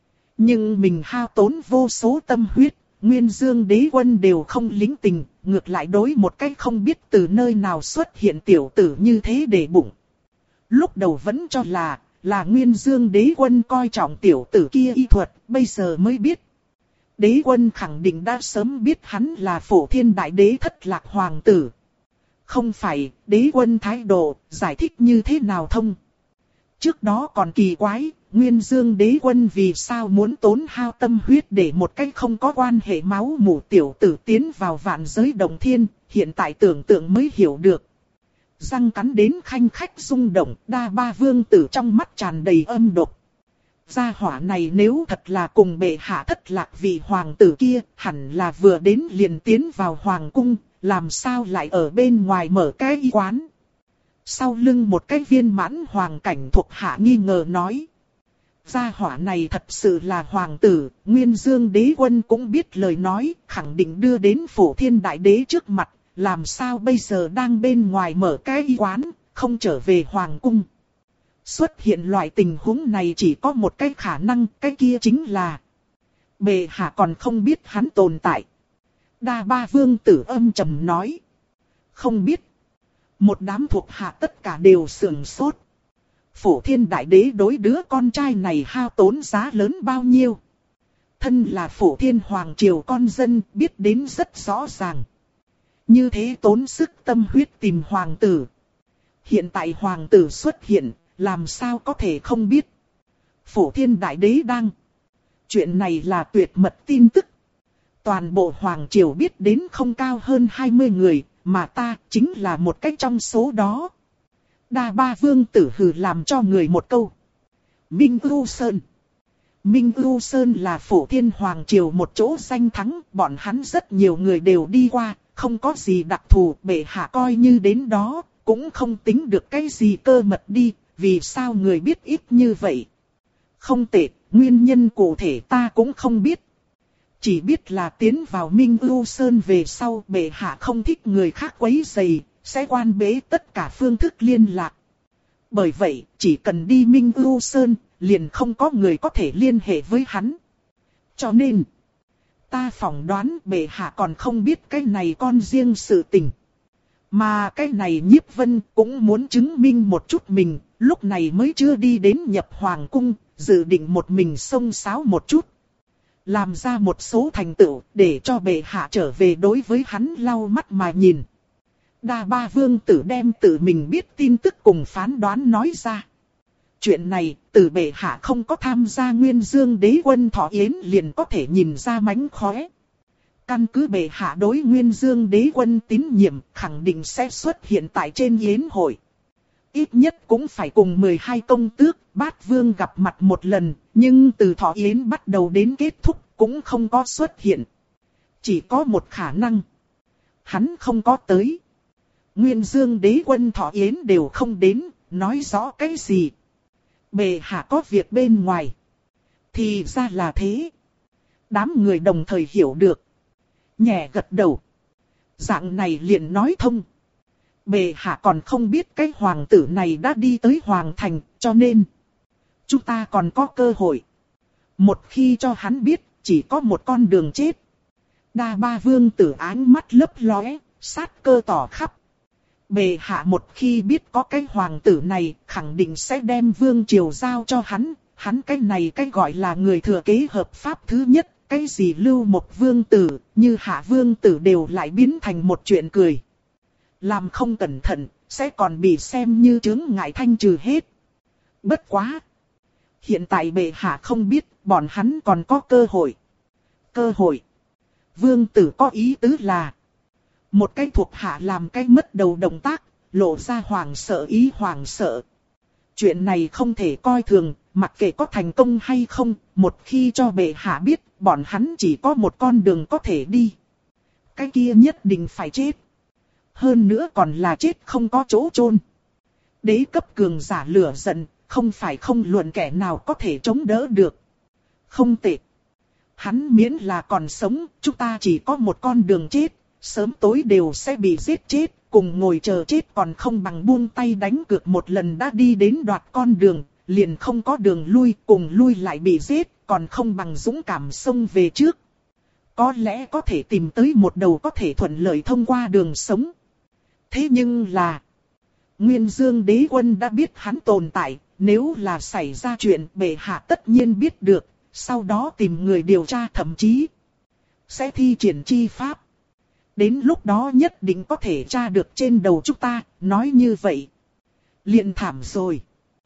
Nhưng mình hao tốn vô số tâm huyết, Nguyên Dương Đế Quân đều không lính tình, ngược lại đối một cách không biết từ nơi nào xuất hiện tiểu tử như thế để bụng. Lúc đầu vẫn cho là, là Nguyên Dương Đế Quân coi trọng tiểu tử kia y thuật, bây giờ mới biết. Đế Quân khẳng định đã sớm biết hắn là Phổ Thiên Đại Đế thất lạc hoàng tử. Không phải, Đế Quân thái độ, giải thích như thế nào thông. Trước đó còn kỳ quái, Nguyên Dương Đế Quân vì sao muốn tốn hao tâm huyết để một cách không có quan hệ máu mủ tiểu tử tiến vào vạn giới đồng thiên, hiện tại tưởng tượng mới hiểu được. Răng cắn đến khanh khách rung động, Đa Ba Vương tử trong mắt tràn đầy âm độc. Gia hỏa này nếu thật là cùng bệ hạ thất lạc vị hoàng tử kia, hẳn là vừa đến liền tiến vào hoàng cung, làm sao lại ở bên ngoài mở cái y quán. Sau lưng một cái viên mãn hoàng cảnh thuộc hạ nghi ngờ nói. Gia hỏa này thật sự là hoàng tử, Nguyên Dương Đế Quân cũng biết lời nói, khẳng định đưa đến Phổ Thiên Đại Đế trước mặt, làm sao bây giờ đang bên ngoài mở cái y quán, không trở về hoàng cung. Xuất hiện loại tình huống này chỉ có một cái khả năng, cái kia chính là bệ hạ còn không biết hắn tồn tại. Đa Ba Vương tử âm trầm nói. Không biết. Một đám thuộc hạ tất cả đều sườn sốt. Phổ Thiên Đại Đế đối đứa con trai này hao tốn giá lớn bao nhiêu. Thân là Phổ Thiên Hoàng Triều con dân biết đến rất rõ ràng. Như thế tốn sức tâm huyết tìm hoàng tử. Hiện tại hoàng tử xuất hiện, làm sao có thể không biết. Phổ Thiên Đại Đế đang. Chuyện này là tuyệt mật tin tức. Toàn bộ Hoàng Triều biết đến không cao hơn hai mươi người, mà ta chính là một cách trong số đó. Đa Ba Vương tử hừ làm cho người một câu. Minh Ưu Sơn. Minh Ưu Sơn là Phổ Thiên Hoàng Triều một chỗ danh thắng, bọn hắn rất nhiều người đều đi qua, không có gì đặc thù, bệ hạ coi như đến đó, cũng không tính được cái gì cơ mật đi, vì sao người biết ít như vậy. Không tệ, nguyên nhân cụ thể ta cũng không biết. Chỉ biết là tiến vào Minh Ưu Sơn về sau bệ hạ không thích người khác quấy rầy, sẽ quan bế tất cả phương thức liên lạc. Bởi vậy, chỉ cần đi Minh Ưu Sơn, liền không có người có thể liên hệ với hắn. Cho nên, ta phỏng đoán bệ hạ còn không biết cái này con riêng sự tình. Mà cái này Nhiếp Vân cũng muốn chứng minh một chút mình, lúc này mới chưa đi đến nhập hoàng cung, dự định một mình xông xáo một chút. Làm ra một số thành tựu để cho bệ hạ trở về đối với hắn lau mắt mà nhìn. Đa Ba Vương tử đem tự mình biết tin tức cùng phán đoán nói ra. Chuyện này, từ bệ hạ không có tham gia Nguyên Dương Đế Quân thọ yến liền có thể nhìn ra mánh khóe. Căn cứ bệ hạ đối Nguyên Dương Đế Quân tín nhiệm, khẳng định sẽ xuất hiện tại trên yến hội. Ít nhất cũng phải cùng mười hai công tước, bát vương gặp mặt một lần, nhưng từ thọ yến bắt đầu đến kết thúc cũng không có xuất hiện. Chỉ có một khả năng. Hắn không có tới. Nguyên Dương Đế Quân thọ yến đều không đến, nói rõ cái gì. Bệ hạ có việc bên ngoài. Thì ra là thế. Đám người đồng thời hiểu được. Nhẹ gật đầu. Dạng này liền nói thông. Bệ hạ còn không biết cái hoàng tử này đã đi tới hoàng thành, cho nên chúng ta còn có cơ hội. Một khi cho hắn biết, chỉ có một con đường chết. Đa Ba Vương tử ánh mắt lấp lóe, sát cơ tỏ khắp. Bệ hạ một khi biết có cái hoàng tử này, khẳng định sẽ đem vương triều giao cho hắn. Hắn cái này cái gọi là người thừa kế hợp pháp thứ nhất. Cái gì Lưu Một Vương tử, như Hạ Vương tử đều lại biến thành một chuyện cười. Làm không cẩn thận, sẽ còn bị xem như chướng ngại thanh trừ hết. Bất quá. Hiện tại bệ hạ không biết, bọn hắn còn có cơ hội. Cơ hội. Vương tử có ý tứ là. Một cái thuộc hạ làm cái mất đầu động tác, lộ ra hoảng sợ ý hoảng sợ. Chuyện này không thể coi thường, mặc kệ có thành công hay không, một khi cho bệ hạ biết, bọn hắn chỉ có một con đường có thể đi. Cái kia nhất định phải chết. Hơn nữa còn là chết không có chỗ chôn. Đế cấp cường giả lửa giận, không phải không luận kẻ nào có thể chống đỡ được. Không tệ. Hắn miễn là còn sống, chúng ta chỉ có một con đường chết, sớm tối đều sẽ bị giết chết, cùng ngồi chờ chết còn không bằng buông tay đánh cược một lần đã đi đến đoạt con đường, liền không có đường lui, cùng lui lại bị giết, còn không bằng dũng cảm xông về trước. Có lẽ có thể tìm tới một đầu có thể thuận lợi thông qua đường sống. Thế nhưng là, Nguyên Dương Đế Quân đã biết hắn tồn tại, nếu là xảy ra chuyện bệ hạ tất nhiên biết được, sau đó tìm người điều tra thậm chí sẽ thi triển chi pháp. Đến lúc đó nhất định có thể tra được trên đầu chúng ta, nói như vậy. Liền thảm rồi.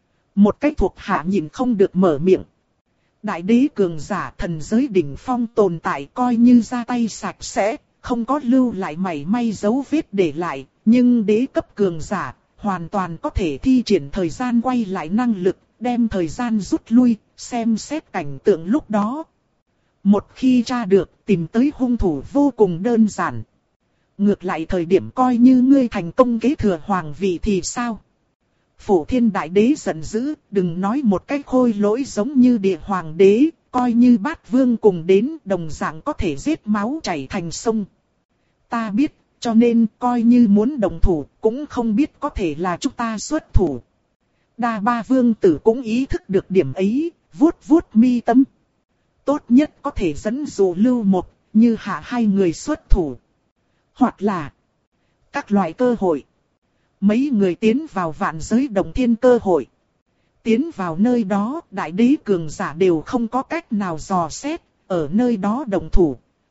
Một cái thuộc hạ nhìn không được mở miệng. Đại đế cường giả thần giới đỉnh phong tồn tại coi như ra tay sạch sẽ, không có lưu lại mảy may dấu vết để lại, nhưng đế cấp cường giả hoàn toàn có thể thi triển thời gian quay lại năng lực, đem thời gian rút lui, xem xét cảnh tượng lúc đó. Một khi tra được, tìm tới hung thủ vô cùng đơn giản. Ngược lại thời điểm coi như ngươi thành công kế thừa hoàng vị thì sao? Phổ Thiên Đại Đế giận dữ, đừng nói một cái khôi lỗi giống như địa hoàng đế, coi như bát vương cùng đến đồng dạng có thể giết máu chảy thành sông. Ta biết, cho nên coi như muốn đồng thủ, cũng không biết có thể là chúng ta xuất thủ. Đa Ba Vương tử cũng ý thức được điểm ấy, vuốt vuốt mi tâm. Tốt nhất có thể dẫn dụ Lưu Một, như Hạ hai người xuất thủ. Hoặc là các loại cơ hội. Mấy người tiến vào vạn giới đồng thiên cơ hội. Tiến vào nơi đó, đại đế cường giả đều không có cách nào dò xét, ở nơi đó đồng thủ.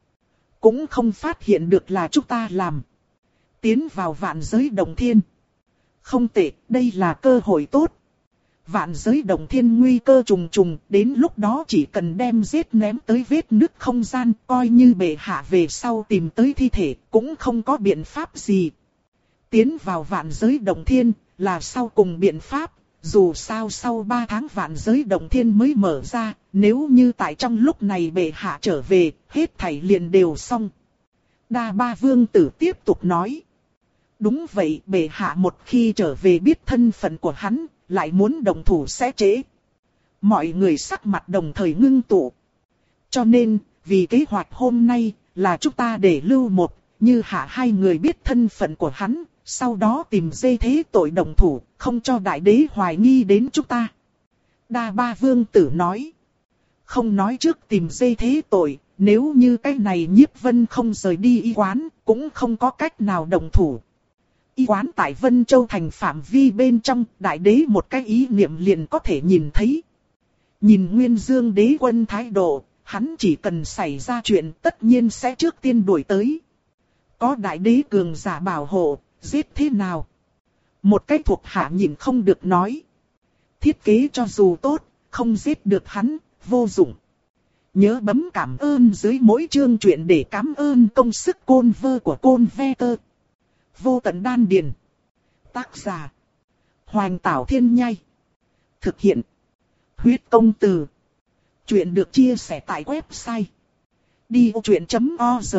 Cũng không phát hiện được là chúng ta làm. Tiến vào vạn giới đồng thiên. Không tệ, đây là cơ hội tốt. Vạn giới đồng thiên nguy cơ trùng trùng, đến lúc đó chỉ cần đem giết ném tới vết nứt không gian, coi như bệ hạ về sau tìm tới thi thể, cũng không có biện pháp gì. Tiến vào vạn giới đồng thiên, là sau cùng biện pháp, Dù sao sau ba tháng vạn giới động thiên mới mở ra, nếu như tại trong lúc này bệ hạ trở về, hết thảy liền đều xong. Đa Ba Vương Tử tiếp tục nói. Đúng vậy, bệ hạ một khi trở về biết thân phận của hắn, lại muốn động thủ sẽ trễ. Mọi người sắc mặt đồng thời ngưng tụ. Cho nên, vì kế hoạch hôm nay, là chúng ta để lưu một, như hạ hai người biết thân phận của hắn, sau đó tìm dây thế tội động thủ, không cho đại đế hoài nghi đến chúng ta. Đa Ba Vương Tử nói. Không nói trước tìm dây thế tội, nếu như cái này Nhiếp Vân không rời đi y quán, cũng không có cách nào động thủ. Y quán tại Vân Châu thành phạm vi bên trong, đại đế một cái ý niệm liền có thể nhìn thấy. Nhìn Nguyên Dương đế quân thái độ, hắn chỉ cần xảy ra chuyện tất nhiên sẽ trước tiên đuổi tới. Có đại đế cường giả bảo hộ, giết thế nào? Một cái thuộc hạ nhìn không được nói. Thiết kế cho dù tốt, không giết được hắn, vô dụng. Nhớ bấm cảm ơn dưới mỗi chương truyện để cảm ơn công sức côn vơ của côn ve tơ. Vô tận đan điền. Tác giả. Hoành Tảo Thiên Nhai. Thực hiện. Huyết công từ. Chuyện được chia sẻ tại website. đi ô chuyện chấm org.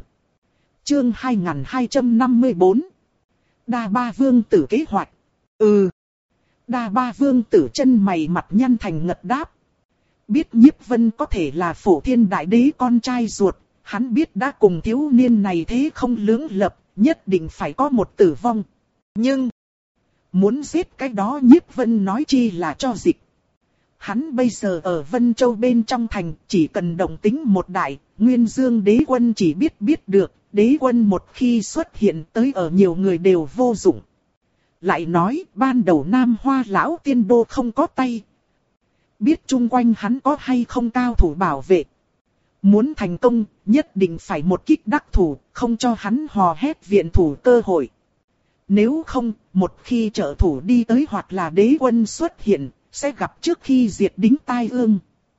Chương hai nghìn hai trăm năm mươi tư. Đa Ba Vương Tử kế hoạch. Ừ. Đa Ba Vương Tử chân mày mặt nhăn thành ngật đáp. Biết Nhiếp Vân có thể là Phổ Thiên Đại Đế con trai ruột, hắn biết đã cùng thiếu niên này thế không lưỡng lập, nhất định phải có một tử vong. Nhưng, muốn giết cái đó Nhiếp Vân nói chi là cho dịch. Hắn bây giờ ở Vân Châu bên trong thành, chỉ cần động tính một đại, Nguyên Dương đế quân chỉ biết biết được, đế quân một khi xuất hiện tới ở nhiều người đều vô dụng. Lại nói, ban đầu Nam Hoa lão tiên đô không có tay. Biết chung quanh hắn có hay không cao thủ bảo vệ. Muốn thành công, nhất định phải một kích đắc thủ, không cho hắn hò hét viện thủ cơ hội. Nếu không, một khi trợ thủ đi tới hoặc là đế quân xuất hiện, sẽ gặp trước khi diệt đính tai ương.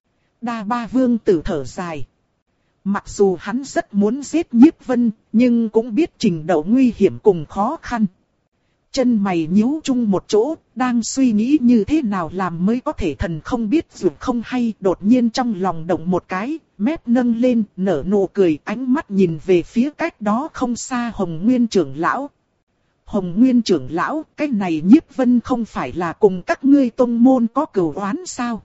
Đa Ba Vương Tử thở dài. Mặc dù hắn rất muốn giết Nhiếp Vân, nhưng cũng biết trình độ nguy hiểm cùng khó khăn. Chân mày nhíu chung một chỗ, đang suy nghĩ như thế nào làm mới có thể thần không biết dù không hay. Đột nhiên trong lòng động một cái, mép nâng lên, nở nụ cười, ánh mắt nhìn về phía cách đó không xa Hồng Nguyên trưởng lão. Hồng Nguyên trưởng lão, cái này Nhiếp Vân không phải là cùng các ngươi tông môn có cửu oán sao?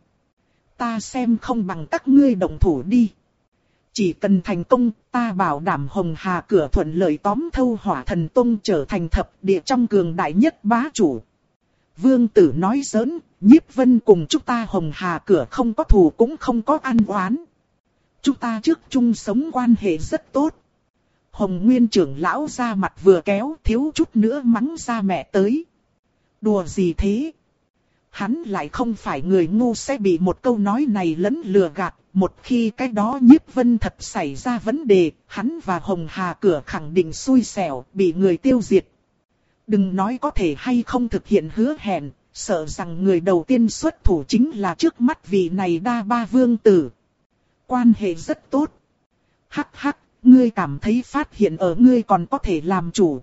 Ta xem không bằng các ngươi động thủ đi. Chỉ cần thành công, ta bảo đảm Hồng Hà cửa thuận lợi tóm thâu Hỏa Thần Tông trở thành thập địa trong cường đại nhất bá chủ. Vương Tử nói giỡn, Nhiếp Vân cùng chúng ta Hồng Hà cửa không có thù cũng không có ăn oán. Chúng ta trước chung sống quan hệ rất tốt. Hồng Nguyên trưởng lão ra mặt vừa kéo, thiếu chút nữa mắng ra mẹ tới. Đùa gì thế? Hắn lại không phải người ngu sẽ bị một câu nói này lẫn lừa gạt. Một khi cái đó Nhiếp Vân thật xảy ra vấn đề, hắn và Hồng Hà cửa khẳng định xui xẻo, bị người tiêu diệt. Đừng nói có thể hay không thực hiện hứa hẹn, sợ rằng người đầu tiên xuất thủ chính là trước mắt vị này Đa Ba Vương Tử. Quan hệ rất tốt. Hắc hắc, ngươi cảm thấy phát hiện ở ngươi còn có thể làm chủ.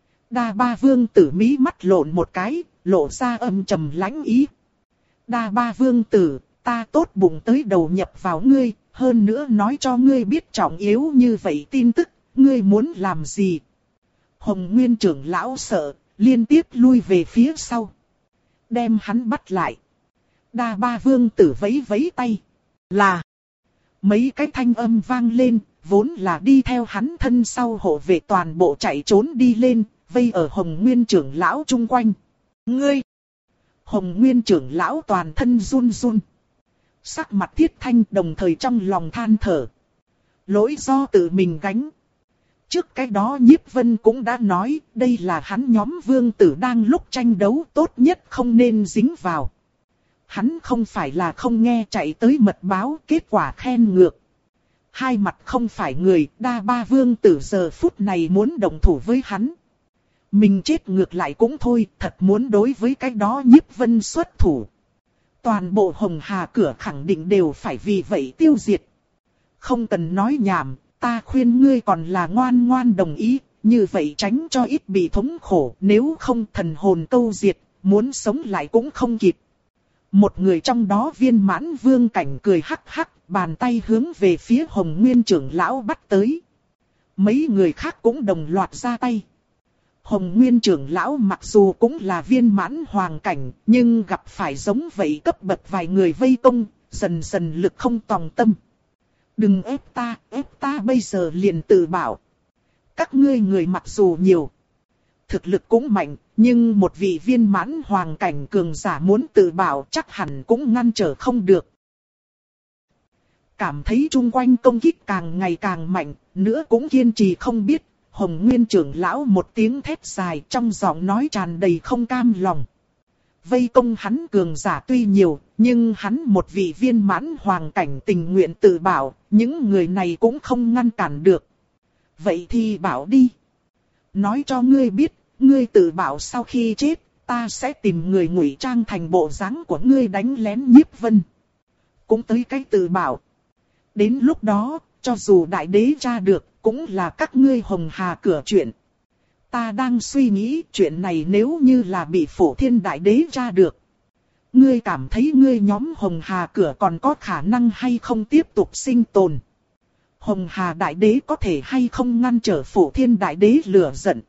Đa Ba Vương Tử mí mắt lộn một cái, lộ ra âm trầm lãnh ý. Đa Ba Vương Tử, ta tốt bụng tới đầu nhập vào ngươi, hơn nữa nói cho ngươi biết trọng yếu như vậy tin tức, ngươi muốn làm gì? Hồng Nguyên trưởng lão sợ, liên tiếp lui về phía sau. Đem hắn bắt lại. Đa Ba Vương Tử vẫy vẫy tay. Là. Mấy cái thanh âm vang lên, vốn là đi theo hắn thân sau hộ vệ toàn bộ chạy trốn đi lên, vây ở Hồng Nguyên trưởng lão chung quanh. Ngươi! Hồng Nguyên trưởng lão toàn thân run run. Sắc mặt Thiết Thanh đồng thời trong lòng than thở. Lỗi do tự mình gánh. Trước cái đó Nhiếp Vân cũng đã nói, đây là hắn nhóm vương tử đang lúc tranh đấu, tốt nhất không nên dính vào. Hắn không phải là không nghe chạy tới mật báo, kết quả khen ngược. Hai mặt không phải người, Đa Ba Vương Tử giờ phút này muốn động thủ với hắn. Mình chết ngược lại cũng thôi, thật muốn đối với cái đó Nhiếp Vân xuất thủ. Toàn bộ Hồng Hà cửa khẳng định đều phải vì vậy tiêu diệt. Không cần nói nhảm, ta khuyên ngươi còn là ngoan ngoan đồng ý, như vậy tránh cho ít bị thống khổ, nếu không thần hồn câu diệt, muốn sống lại cũng không kịp. Một người trong đó viên mãn vương cảnh cười hắc hắc, bàn tay hướng về phía Hồng Nguyên trưởng lão bắt tới. Mấy người khác cũng đồng loạt ra tay. Hồng Nguyên trưởng lão mặc dù cũng là viên mãn hoàng cảnh, nhưng gặp phải giống vậy cấp bậc vài người vây công, dần dần lực không tòng tâm. Đừng ép ta, ép ta bây giờ liền tự bảo. Các ngươi người mặc dù nhiều, thực lực cũng mạnh, nhưng một vị viên mãn hoàng cảnh cường giả muốn tự bảo chắc hẳn cũng ngăn trở không được. Cảm thấy chung quanh công kích càng ngày càng mạnh, nữa cũng kiên trì không biết. Hồng Nguyên trưởng lão một tiếng thét dài trong giọng nói tràn đầy không cam lòng. Vây công hắn cường giả tuy nhiều, nhưng hắn một vị viên mãn hoàng cảnh tình nguyện tự bảo, những người này cũng không ngăn cản được. Vậy thì bảo đi. Nói cho ngươi biết, ngươi tự bảo sau khi chết, ta sẽ tìm người ngụy trang thành bộ dáng của ngươi đánh lén Nhiếp Vân. Cũng tới cái tự bảo. Đến lúc đó, cho dù đại đế tra được, cũng là các ngươi Hồng Hà cửa chuyện. Ta đang suy nghĩ chuyện này nếu như là bị Phổ Thiên đại đế tra được. Ngươi cảm thấy ngươi nhóm Hồng Hà cửa còn có khả năng hay không tiếp tục sinh tồn? Hồng Hà đại đế có thể hay không ngăn trở Phổ Thiên đại đế lửa giận?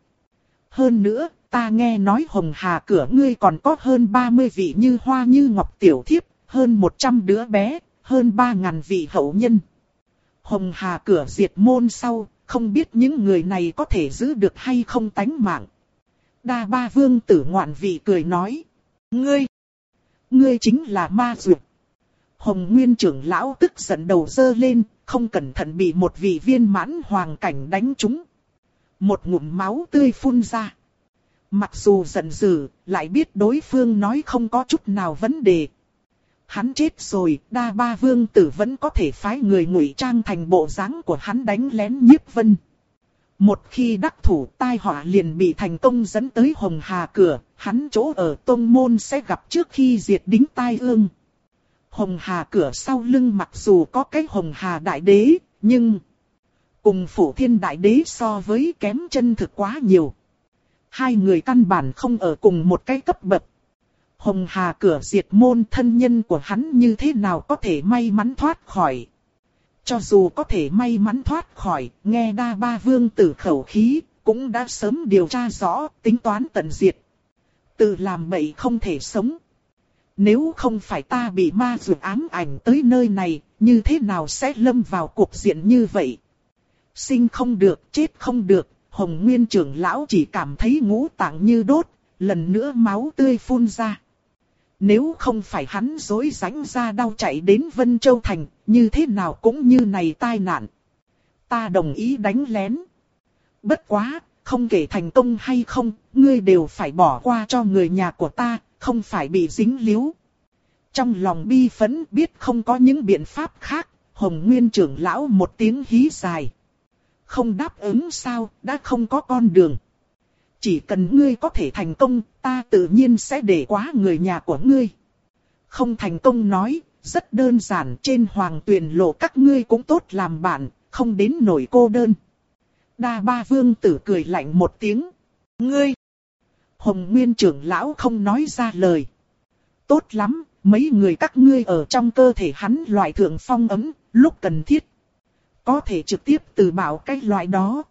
Hơn nữa, ta nghe nói Hồng Hà cửa ngươi còn có hơn ba mươi vị như hoa như ngọc tiểu thiếp, hơn một trăm đứa bé, hơn ba ngàn vị hậu nhân. Hồng Hà cửa diệt môn sau, không biết những người này có thể giữ được hay không tánh mạng. Đa Ba Vương tử ngoạn vị cười nói. Ngươi, ngươi chính là ma dược. Hồng Nguyên trưởng lão tức giận đầu dơ lên, không cẩn thận bị một vị viên mãn hoàng cảnh đánh trúng. Một ngụm máu tươi phun ra. Mặc dù giận dữ, lại biết đối phương nói không có chút nào vấn đề. Hắn chết rồi, Đa Ba Vương tử vẫn có thể phái người ngụy trang thành bộ dáng của hắn đánh lén Nhiếp Vân. Một khi đắc thủ, tai họa liền bị thành công dẫn tới Hồng Hà cửa, hắn chỗ ở tông môn sẽ gặp trước khi diệt đính tai ương. Hồng Hà cửa sau lưng mặc dù có cái Hồng Hà đại đế, nhưng cùng Phổ Thiên đại đế so với kém chân thực quá nhiều. Hai người căn bản không ở cùng một cái cấp bậc. Hồng Hà cửa diệt môn, thân nhân của hắn như thế nào có thể may mắn thoát khỏi. Cho dù có thể may mắn thoát khỏi, nghe Đa Ba Vương tử khẩu khí, cũng đã sớm điều tra rõ, tính toán tận diệt. Tự làm bậy không thể sống. Nếu không phải ta bị ma dược ám ảnh tới nơi này, như thế nào sẽ lâm vào cuộc diện như vậy? Sinh không được, chết không được, Hồng Nguyên trưởng lão chỉ cảm thấy ngũ tạng như đốt, lần nữa máu tươi phun ra. Nếu không phải hắn dối rãnh ra đau chạy đến Vân Châu Thành, như thế nào cũng như này tai nạn. Ta đồng ý đánh lén. Bất quá, không kể thành công hay không, ngươi đều phải bỏ qua cho người nhà của ta, không phải bị dính líu. Trong lòng bi phẫn biết không có những biện pháp khác, Hồng Nguyên trưởng lão một tiếng hí dài. Không đáp ứng sao, đã không có con đường. Chỉ cần ngươi có thể thành công, ta tự nhiên sẽ để quá người nhà của ngươi. Không thành công nói, rất đơn giản, trên hoàng tuyền lộ các ngươi cũng tốt làm bạn, không đến nổi cô đơn. Đa Ba Vương tử cười lạnh một tiếng. Ngươi! Hồng Nguyên trưởng lão không nói ra lời. Tốt lắm, mấy người các ngươi ở trong cơ thể hắn loại thượng phong ấm, lúc cần thiết. Có thể trực tiếp từ bảo cái loại đó.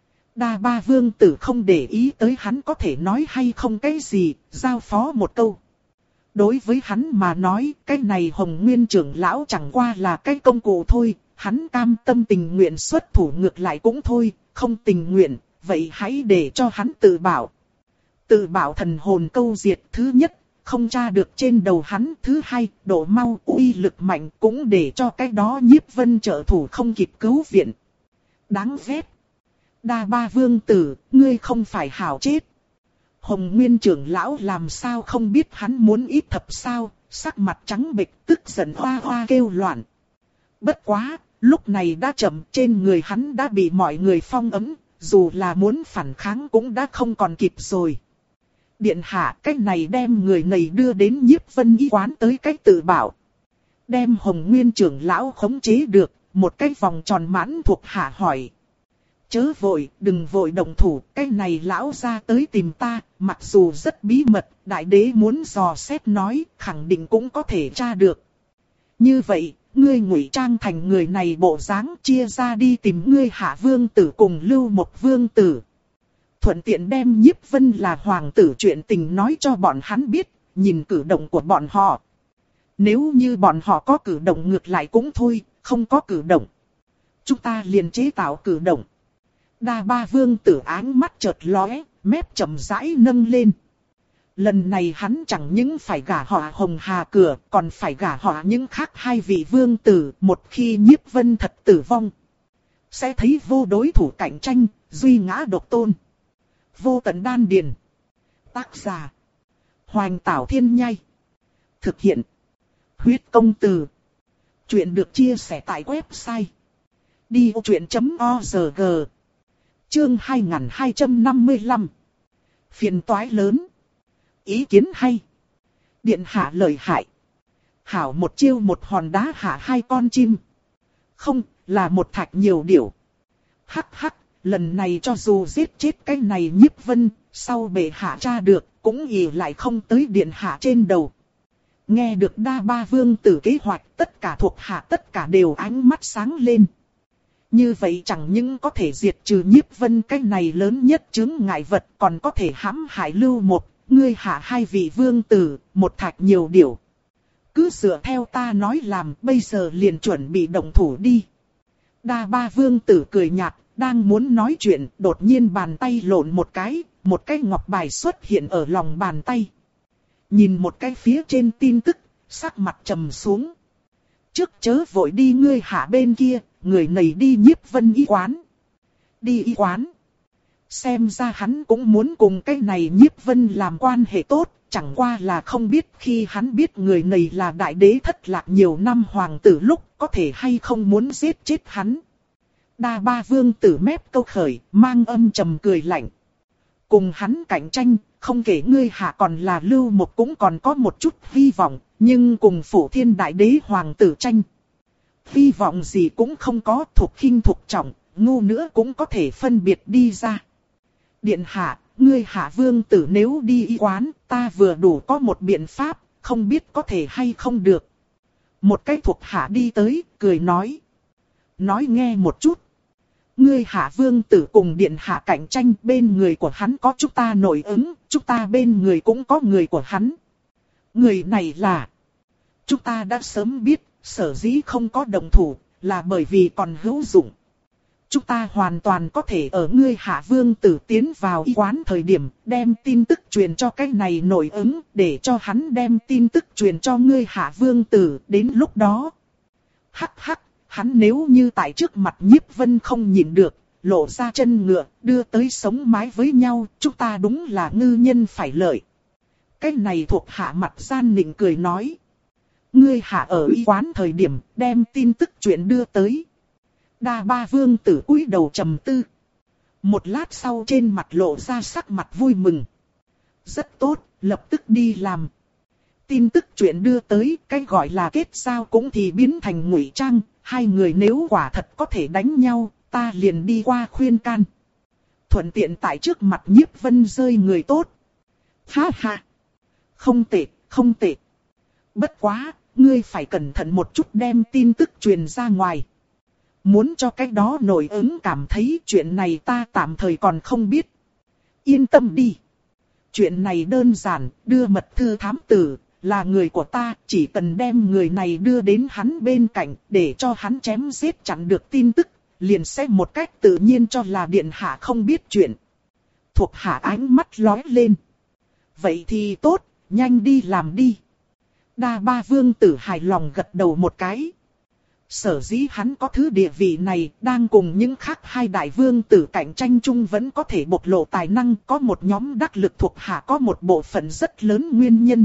Đa Ba Vương tử không để ý tới hắn có thể nói hay không cái gì, giao phó một câu. Đối với hắn mà nói, cái này Hồng Nguyên trưởng lão chẳng qua là cái công cụ thôi, hắn cam tâm tình nguyện xuất thủ ngược lại cũng thôi, không tình nguyện, vậy hãy để cho hắn tự bảo. Tự bảo thần hồn câu diệt, thứ nhất, không tra được trên đầu hắn, thứ hai, độ mau, uy lực mạnh, cũng để cho cái đó Nhiếp Vân trợ thủ không kịp cứu viện. Đáng ghét. Đa Ba Vương tử, ngươi không phải hảo chết. Hồng Nguyên trưởng lão làm sao không biết hắn muốn ít thập sao, sắc mặt trắng bệch, tức giận hoa hoa kêu loạn. Bất quá, lúc này đã chậm, trên người hắn đã bị mọi người phong ấm, dù là muốn phản kháng cũng đã không còn kịp rồi. Điện hạ, cách này đem người này đưa đến Nhiếp Vân y quán tới cách tự bảo. Đem Hồng Nguyên trưởng lão khống chế được, một cái vòng tròn mãn thuộc hạ hỏi. Chớ vội, đừng vội động thủ, cái này lão ra tới tìm ta, mặc dù rất bí mật, đại đế muốn dò xét nói, khẳng định cũng có thể tra được. Như vậy, ngươi ngụy trang thành người này bộ dáng chia ra đi tìm ngươi Hạ Vương Tử cùng Lưu Một Vương Tử. Thuận tiện đem Nhiếp Vân là hoàng tử chuyện tình nói cho bọn hắn biết, nhìn cử động của bọn họ. Nếu như bọn họ có cử động ngược lại cũng thôi, không có cử động. Chúng ta liền chế tạo cử động. Đa Ba Vương Tử áng mắt chợt lóe, mép chậm rãi nâng lên. Lần này hắn chẳng những phải gả họ Hồng Hà cửa, còn phải gả họ những khác hai vị vương tử. Một khi Nhiếp Vân thật tử vong, sẽ thấy vô đối thủ cạnh tranh, duy ngã độc tôn. Vô tận đan điền. Tác giả: Hoành Tảo Thiên Nhai. Thực hiện: Huyết Công Từ. Chuyện được chia sẻ tại website đi ô chuyện chấm org. Chương hai nghìn hai trăm năm mươi lăm. Phiền toái lớn. Ý kiến hay. Điện hạ lợi hại. Hảo một chiêu một hòn đá hạ hai con chim. Không, là một thạch nhiều điểu. Hắc hắc, lần này cho dù giết chết cái này Nhiếp Vân, sau bệ hạ tra được, cũng ỷ lại không tới điện hạ trên đầu. Nghe được Đa Ba Vương Tử kế hoạch, tất cả thuộc hạ tất cả đều ánh mắt sáng lên. Như vậy chẳng những có thể diệt trừ Nhiếp Vân cái này lớn nhất chướng ngại vật, còn có thể hãm hại Lưu Một, ngươi hạ hai vị vương tử, một thạch nhiều điểu. Cứ dựa theo ta nói làm, bây giờ liền chuẩn bị động thủ đi. Đa Ba Vương Tử cười nhạt, đang muốn nói chuyện, đột nhiên bàn tay lộn một cái, một cái ngọc bài xuất hiện ở lòng bàn tay. Nhìn một cái phía trên tin tức, sắc mặt trầm xuống. Trước chớ vội đi ngươi hạ bên kia, người này đi Nhiếp Vân y quán. Đi y quán. Xem ra hắn cũng muốn cùng cái này Nhiếp Vân làm quan hệ tốt, chẳng qua là không biết khi hắn biết người này là đại đế thất lạc nhiều năm hoàng tử lúc có thể hay không muốn giết chết hắn. Đa Ba Vương Tử mép câu khởi, mang âm trầm cười lạnh. Cùng hắn cạnh tranh, không kể ngươi hạ còn là Lưu Một cũng còn có một chút hy vọng, nhưng cùng Phổ Thiên đại đế hoàng tử tranh. Hy vọng gì cũng không có, thuộc khinh thuộc trọng, ngu nữa cũng có thể phân biệt đi ra. Điện hạ, ngươi Hạ Vương Tử nếu đi y quán, ta vừa đủ có một biện pháp, không biết có thể hay không được. Một cái thuộc hạ đi tới, cười nói. Nói nghe một chút. Ngươi Hạ Vương Tử cùng điện hạ cạnh tranh, bên người của hắn có chúng ta nội ứng, chúng ta bên người cũng có người của hắn. Người này là... Chúng ta đã sớm biết, sở dĩ không có đồng thủ, là bởi vì còn hữu dụng. Chúng ta hoàn toàn có thể ở ngươi Hạ Vương Tử tiến vào y quán thời điểm, đem tin tức truyền cho cái này nội ứng, để cho hắn đem tin tức truyền cho ngươi Hạ Vương Tử, đến lúc đó. Hắc hắc, hắn nếu như tại trước mặt Nhiếp Vân không nhịn được, lộ ra chân ngựa, đưa tới sống mái với nhau, chúng ta đúng là ngư nhân phải lợi. Cái này thuộc hạ mặt gian nịnh cười nói. Ngươi hạ ở y quán thời điểm, đem tin tức chuyện đưa tới. Đa Ba Vương Tử cúi đầu trầm tư. Một lát sau trên mặt lộ ra sắc mặt vui mừng. Rất tốt, lập tức đi làm. Tin tức chuyện đưa tới, cái gọi là kết giao cũng thì biến thành ngụy trang. Hai người nếu quả thật có thể đánh nhau, ta liền đi qua khuyên can. Thuận tiện tại trước mặt Nhiếp Vân rơi người tốt. Ha ha. Không tệ, không tệ. Bất quá, ngươi phải cẩn thận một chút đem tin tức truyền ra ngoài. Muốn cho cái đó nội ứng cảm thấy chuyện này ta tạm thời còn không biết. Yên tâm đi. Chuyện này đơn giản, đưa mật thư thám tử, là người của ta, chỉ cần đem người này đưa đến hắn bên cạnh, để cho hắn chém giết chặn được tin tức, liền sẽ một cách tự nhiên cho là điện hạ không biết chuyện. Thuộc hạ ánh mắt lóe lên. Vậy thì tốt, nhanh đi làm đi. Đa Ba Vương Tử hài lòng gật đầu một cái. Sở dĩ hắn có thứ địa vị này, đang cùng những khác hai đại vương tử cạnh tranh chung vẫn có thể bộc lộ tài năng, có một nhóm đắc lực thuộc hạ có một bộ phận rất lớn nguyên nhân.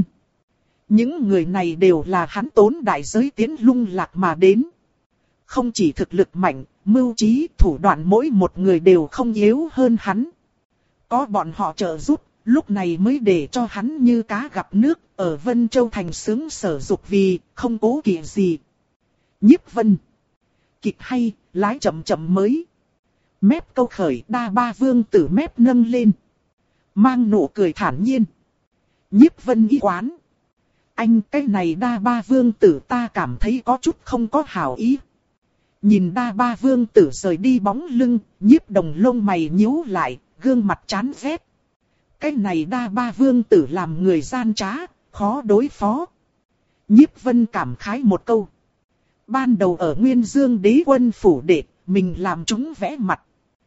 Những người này đều là hắn tốn đại giới tiến lung lạc mà đến. Không chỉ thực lực mạnh, mưu trí, thủ đoạn mỗi một người đều không yếu hơn hắn. Có bọn họ trợ giúp, lúc này mới để cho hắn như cá gặp nước, ở Vân Châu thành sướng sở dục vì, không cố kỵ gì. Nhiếp Vân. Kịch hay, lái chậm chậm mới. Mép câu khởi, đa ba vương tử mép nâng lên. Mang nụ cười thản nhiên. Nhiếp Vân ý quán. Anh cái này đa ba vương tử ta cảm thấy có chút không có hảo ý. Nhìn đa ba vương tử rời đi bóng lưng, Nhiếp Đồng lông mày nhíu lại, gương mặt chán ghét. Cái này đa ba vương tử làm người gian trá, khó đối phó. Nhiếp Vân cảm khái một câu. Ban đầu ở Nguyên Dương đế quân phủ đệ, mình làm chúng vẽ mặt.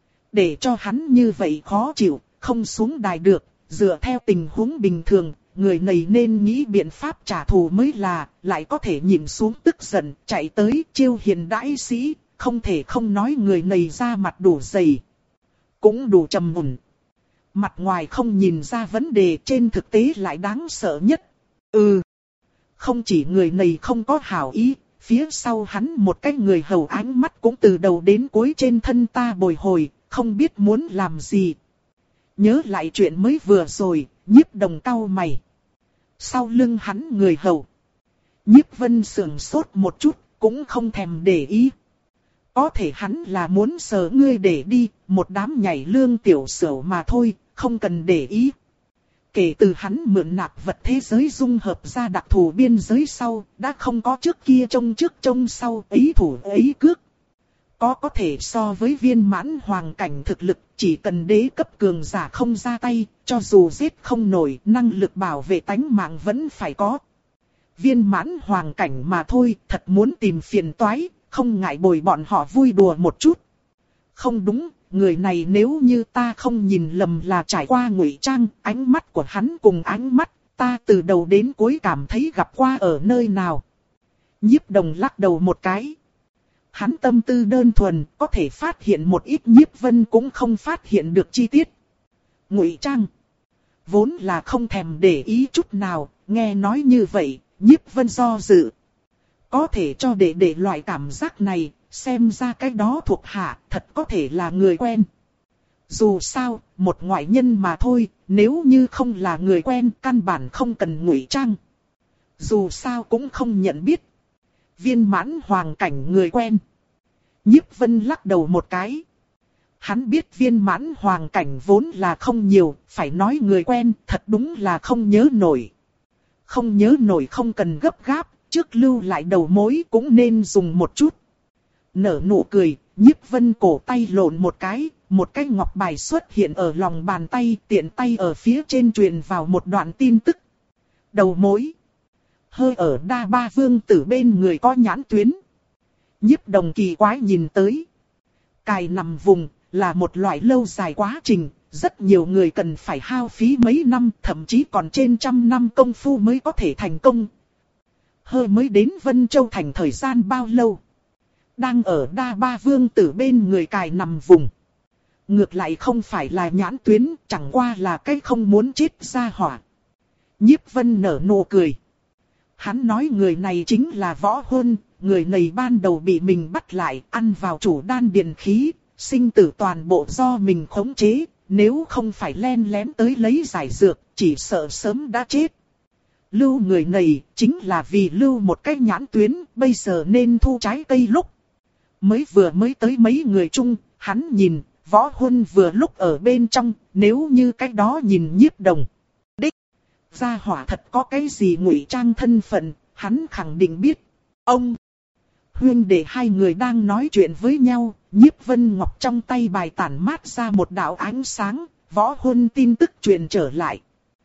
Để cho hắn như vậy khó chịu, không xuống đài được, dựa theo tình huống bình thường, người này nên nghĩ biện pháp trả thù mới là, lại có thể nhìn xuống tức giận, chạy tới chiêu hiền đãi sĩ, không thể không nói người này ra mặt đủ dày. Cũng đủ trầm mùn. Mặt ngoài không nhìn ra vấn đề, trên thực tế lại đáng sợ nhất. Ừ. Không chỉ người này không có hảo ý, phía sau hắn một cái người hầu ánh mắt cũng từ đầu đến cuối trên thân ta bồi hồi, không biết muốn làm gì. Nhớ lại chuyện mới vừa rồi, Nhiếp Đồng cau mày. Sau lưng hắn người hầu. Nhiếp Vân sườn sốt một chút, cũng không thèm để ý. Có thể hắn là muốn sờ ngươi để đi, một đám nhảy lương tiểu sửu mà thôi, không cần để ý. Kể từ hắn mượn nạp vật thế giới dung hợp ra đặc thù biên giới sau, đã không có trước kia trông trước trông sau, ấy thủ ấy cước. Có có thể so với viên mãn hoàng cảnh thực lực, chỉ cần đế cấp cường giả không ra tay, cho dù giết không nổi, năng lực bảo vệ tánh mạng vẫn phải có. Viên mãn hoàng cảnh mà thôi, thật muốn tìm phiền toái, không ngại bồi bọn họ vui đùa một chút. Không đúng, người này nếu như ta không nhìn lầm là trải qua ngụy trang, ánh mắt của hắn cùng ánh mắt, ta từ đầu đến cuối cảm thấy gặp qua ở nơi nào. Nhiếp Đồng lắc đầu một cái. Hắn tâm tư đơn thuần, có thể phát hiện một ít Nhiếp Vân cũng không phát hiện được chi tiết. Ngụy trang. Vốn là không thèm để ý chút nào, nghe nói như vậy, Nhiếp Vân do dự. Có thể cho để để loại cảm giác này, xem ra cái đó thuộc hạ, thật có thể là người quen. Dù sao, một ngoại nhân mà thôi, nếu như không là người quen, căn bản không cần ngụy trang. Dù sao cũng không nhận biết. Viên mãn hoàng cảnh người quen. Nhiếp Vân lắc đầu một cái. Hắn biết viên mãn hoàng cảnh vốn là không nhiều, phải nói người quen, thật đúng là không nhớ nổi. Không nhớ nổi không cần gấp gáp, trước lưu lại đầu mối cũng nên dùng một chút. Nở nụ cười, Nhiếp Vân cổ tay lộn một cái, một cái ngọc bài xuất hiện ở lòng bàn tay, tiện tay ở phía trên truyền vào một đoạn tin tức. Đầu mối. Hơi ở đa ba vương tử bên người có nhãn tuyến. Nhiếp Đồng kỳ quái nhìn tới. Cài nằm vùng là một loại lâu dài quá trình, rất nhiều người cần phải hao phí mấy năm, thậm chí còn trên trăm năm công phu mới có thể thành công. Hơi mới đến Vân Châu thành thời gian bao lâu? Đang ở đa ba vương tử bên người cài nằm vùng. Ngược lại không phải là nhãn tuyến, chẳng qua là cái không muốn chết ra hỏa. Nhiếp Vân nở nụ cười. Hắn nói người này chính là Võ Huân, người này ban đầu bị mình bắt lại, ăn vào chủ đan điền khí, sinh tử toàn bộ do mình khống chế, nếu không phải len lén tới lấy giải dược, chỉ sợ sớm đã chết. Lưu người này chính là vì lưu một cái nhãn tuyến, bây giờ nên thu trái cây lúc. Mới vừa mới tới mấy người chung, hắn nhìn, Võ Huân vừa lúc ở bên trong, nếu như cái đó nhìn Nhiếp Đồng. Đích, gia hỏa thật có cái gì ngụy trang thân phận, hắn khẳng định biết. Ông, huynh đệ hai người đang nói chuyện với nhau, Nhiếp Vân Ngọc trong tay bài tản mát ra một đạo ánh sáng, Võ Huân tin tức truyền trở lại.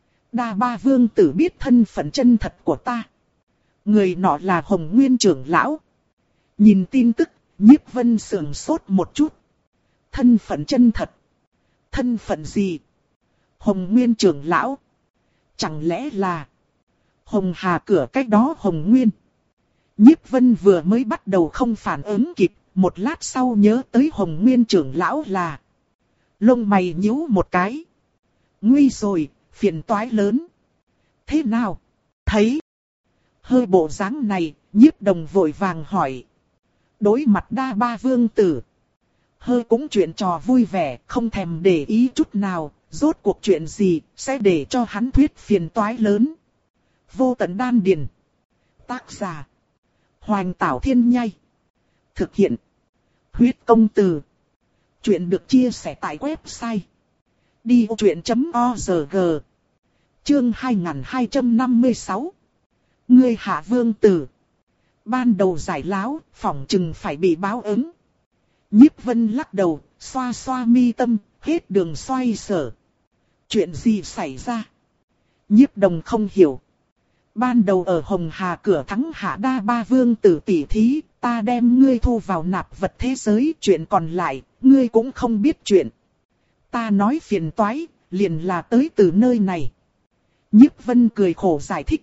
Đa ba vương tử biết thân phận chân thật của ta. Người nọ là Hồng Nguyên trưởng lão. Nhìn tin tức, Nhiếp Vân sườn sốt một chút. Thân phận chân thật. Thân phận gì? Hồng Nguyên trưởng lão. Chẳng lẽ là Hồng Hà cửa cách đó Hồng Nguyên? Nhiếp Vân vừa mới bắt đầu không phản ứng kịp, một lát sau nhớ tới Hồng Nguyên trưởng lão là. Lông mày nhíu một cái. Nguy rồi, phiền toái lớn. Thế nào? Thấy? Hơi bộ dáng này, Nhiếp Đồng vội vàng hỏi. Đối mặt đa ba vương tử. Hơi cũng chuyện trò vui vẻ, không thèm để ý chút nào, rốt cuộc chuyện gì, sẽ để cho hắn thuyết phiền toái lớn. Vô tận đan điền. Tác giả. Hoành Tảo Thiên Nhai. Thực hiện. Huyết công từ. Chuyện được chia sẻ tại website đi ô chuyện chấm org. Chương hai nghìn hai trăm năm mươi sáu. Ngươi hạ vương tử. Ban đầu giải láo, phỏng chừng phải bị báo ứng. Nhiếp Vân lắc đầu, xoa xoa mi tâm, hết đường xoay sở. Chuyện gì xảy ra? Nhiếp Đồng không hiểu. Ban đầu ở Hồng Hà cửa thắng hạ đa ba vương tử tỷ thí, ta đem ngươi thu vào nạp vật thế giới, chuyện còn lại, ngươi cũng không biết chuyện. Ta nói phiền toái, liền là tới từ nơi này. Nhiếp Vân cười khổ giải thích.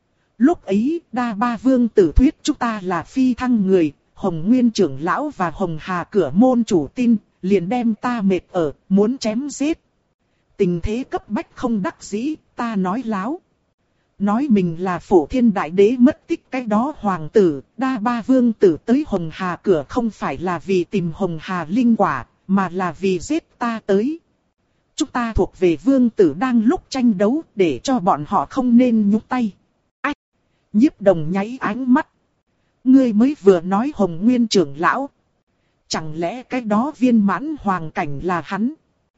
Lúc ấy, đa ba vương tử thuyết chúng ta là phi thăng người, Hồng Nguyên trưởng lão và Hồng Hà cửa môn chủ tin, liền đem ta mệt ở, muốn chém giết. Tình thế cấp bách không đắc dĩ, ta nói láo. Nói mình là Phổ Thiên Đại Đế mất tích cái đó hoàng tử, đa ba vương tử tới Hồng Hà cửa không phải là vì tìm Hồng Hà linh quả, mà là vì giết ta tới. Chúng ta thuộc về vương tử đang lúc tranh đấu để cho bọn họ không nên nhúc tay. Ách! Nhiếp Đồng nháy ánh mắt. Ngươi mới vừa nói Hồng Nguyên trưởng lão. Chẳng lẽ cái đó viên mãn hoàng cảnh là hắn?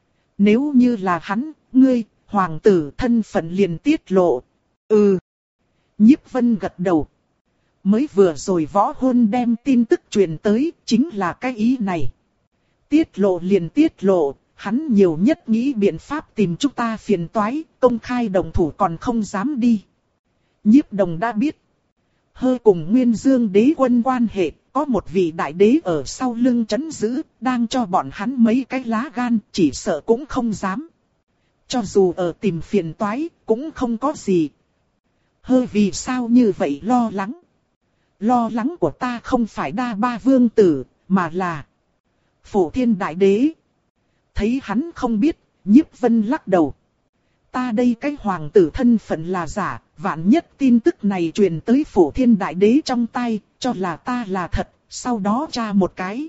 Nếu như là hắn, ngươi, hoàng tử thân phận liền tiết lộ. Ừ. Nhiếp Vân gật đầu. Mới vừa rồi Võ Hôn đem tin tức truyền tới, chính là cái ý này. Tiết lộ liền tiết lộ, hắn nhiều nhất nghĩ biện pháp tìm chúng ta phiền toái, công khai đồng thủ còn không dám đi. Nhiếp Đồng đã biết. Hơi cùng Nguyên Dương đế quân quan hệ, có một vị đại đế ở sau lưng trấn giữ, đang cho bọn hắn mấy cái lá gan, chỉ sợ cũng không dám. Cho dù ở tìm phiền toái, cũng không có gì. Hơi vì sao như vậy lo lắng? Lo lắng của ta không phải đa ba vương tử, mà là Phổ Thiên Đại Đế. Thấy hắn không biết, Nhiếp Vân lắc đầu. Ta đây cái hoàng tử thân phận là giả, vạn nhất tin tức này truyền tới Phổ Thiên Đại Đế trong tay, cho là ta là thật, sau đó tra một cái.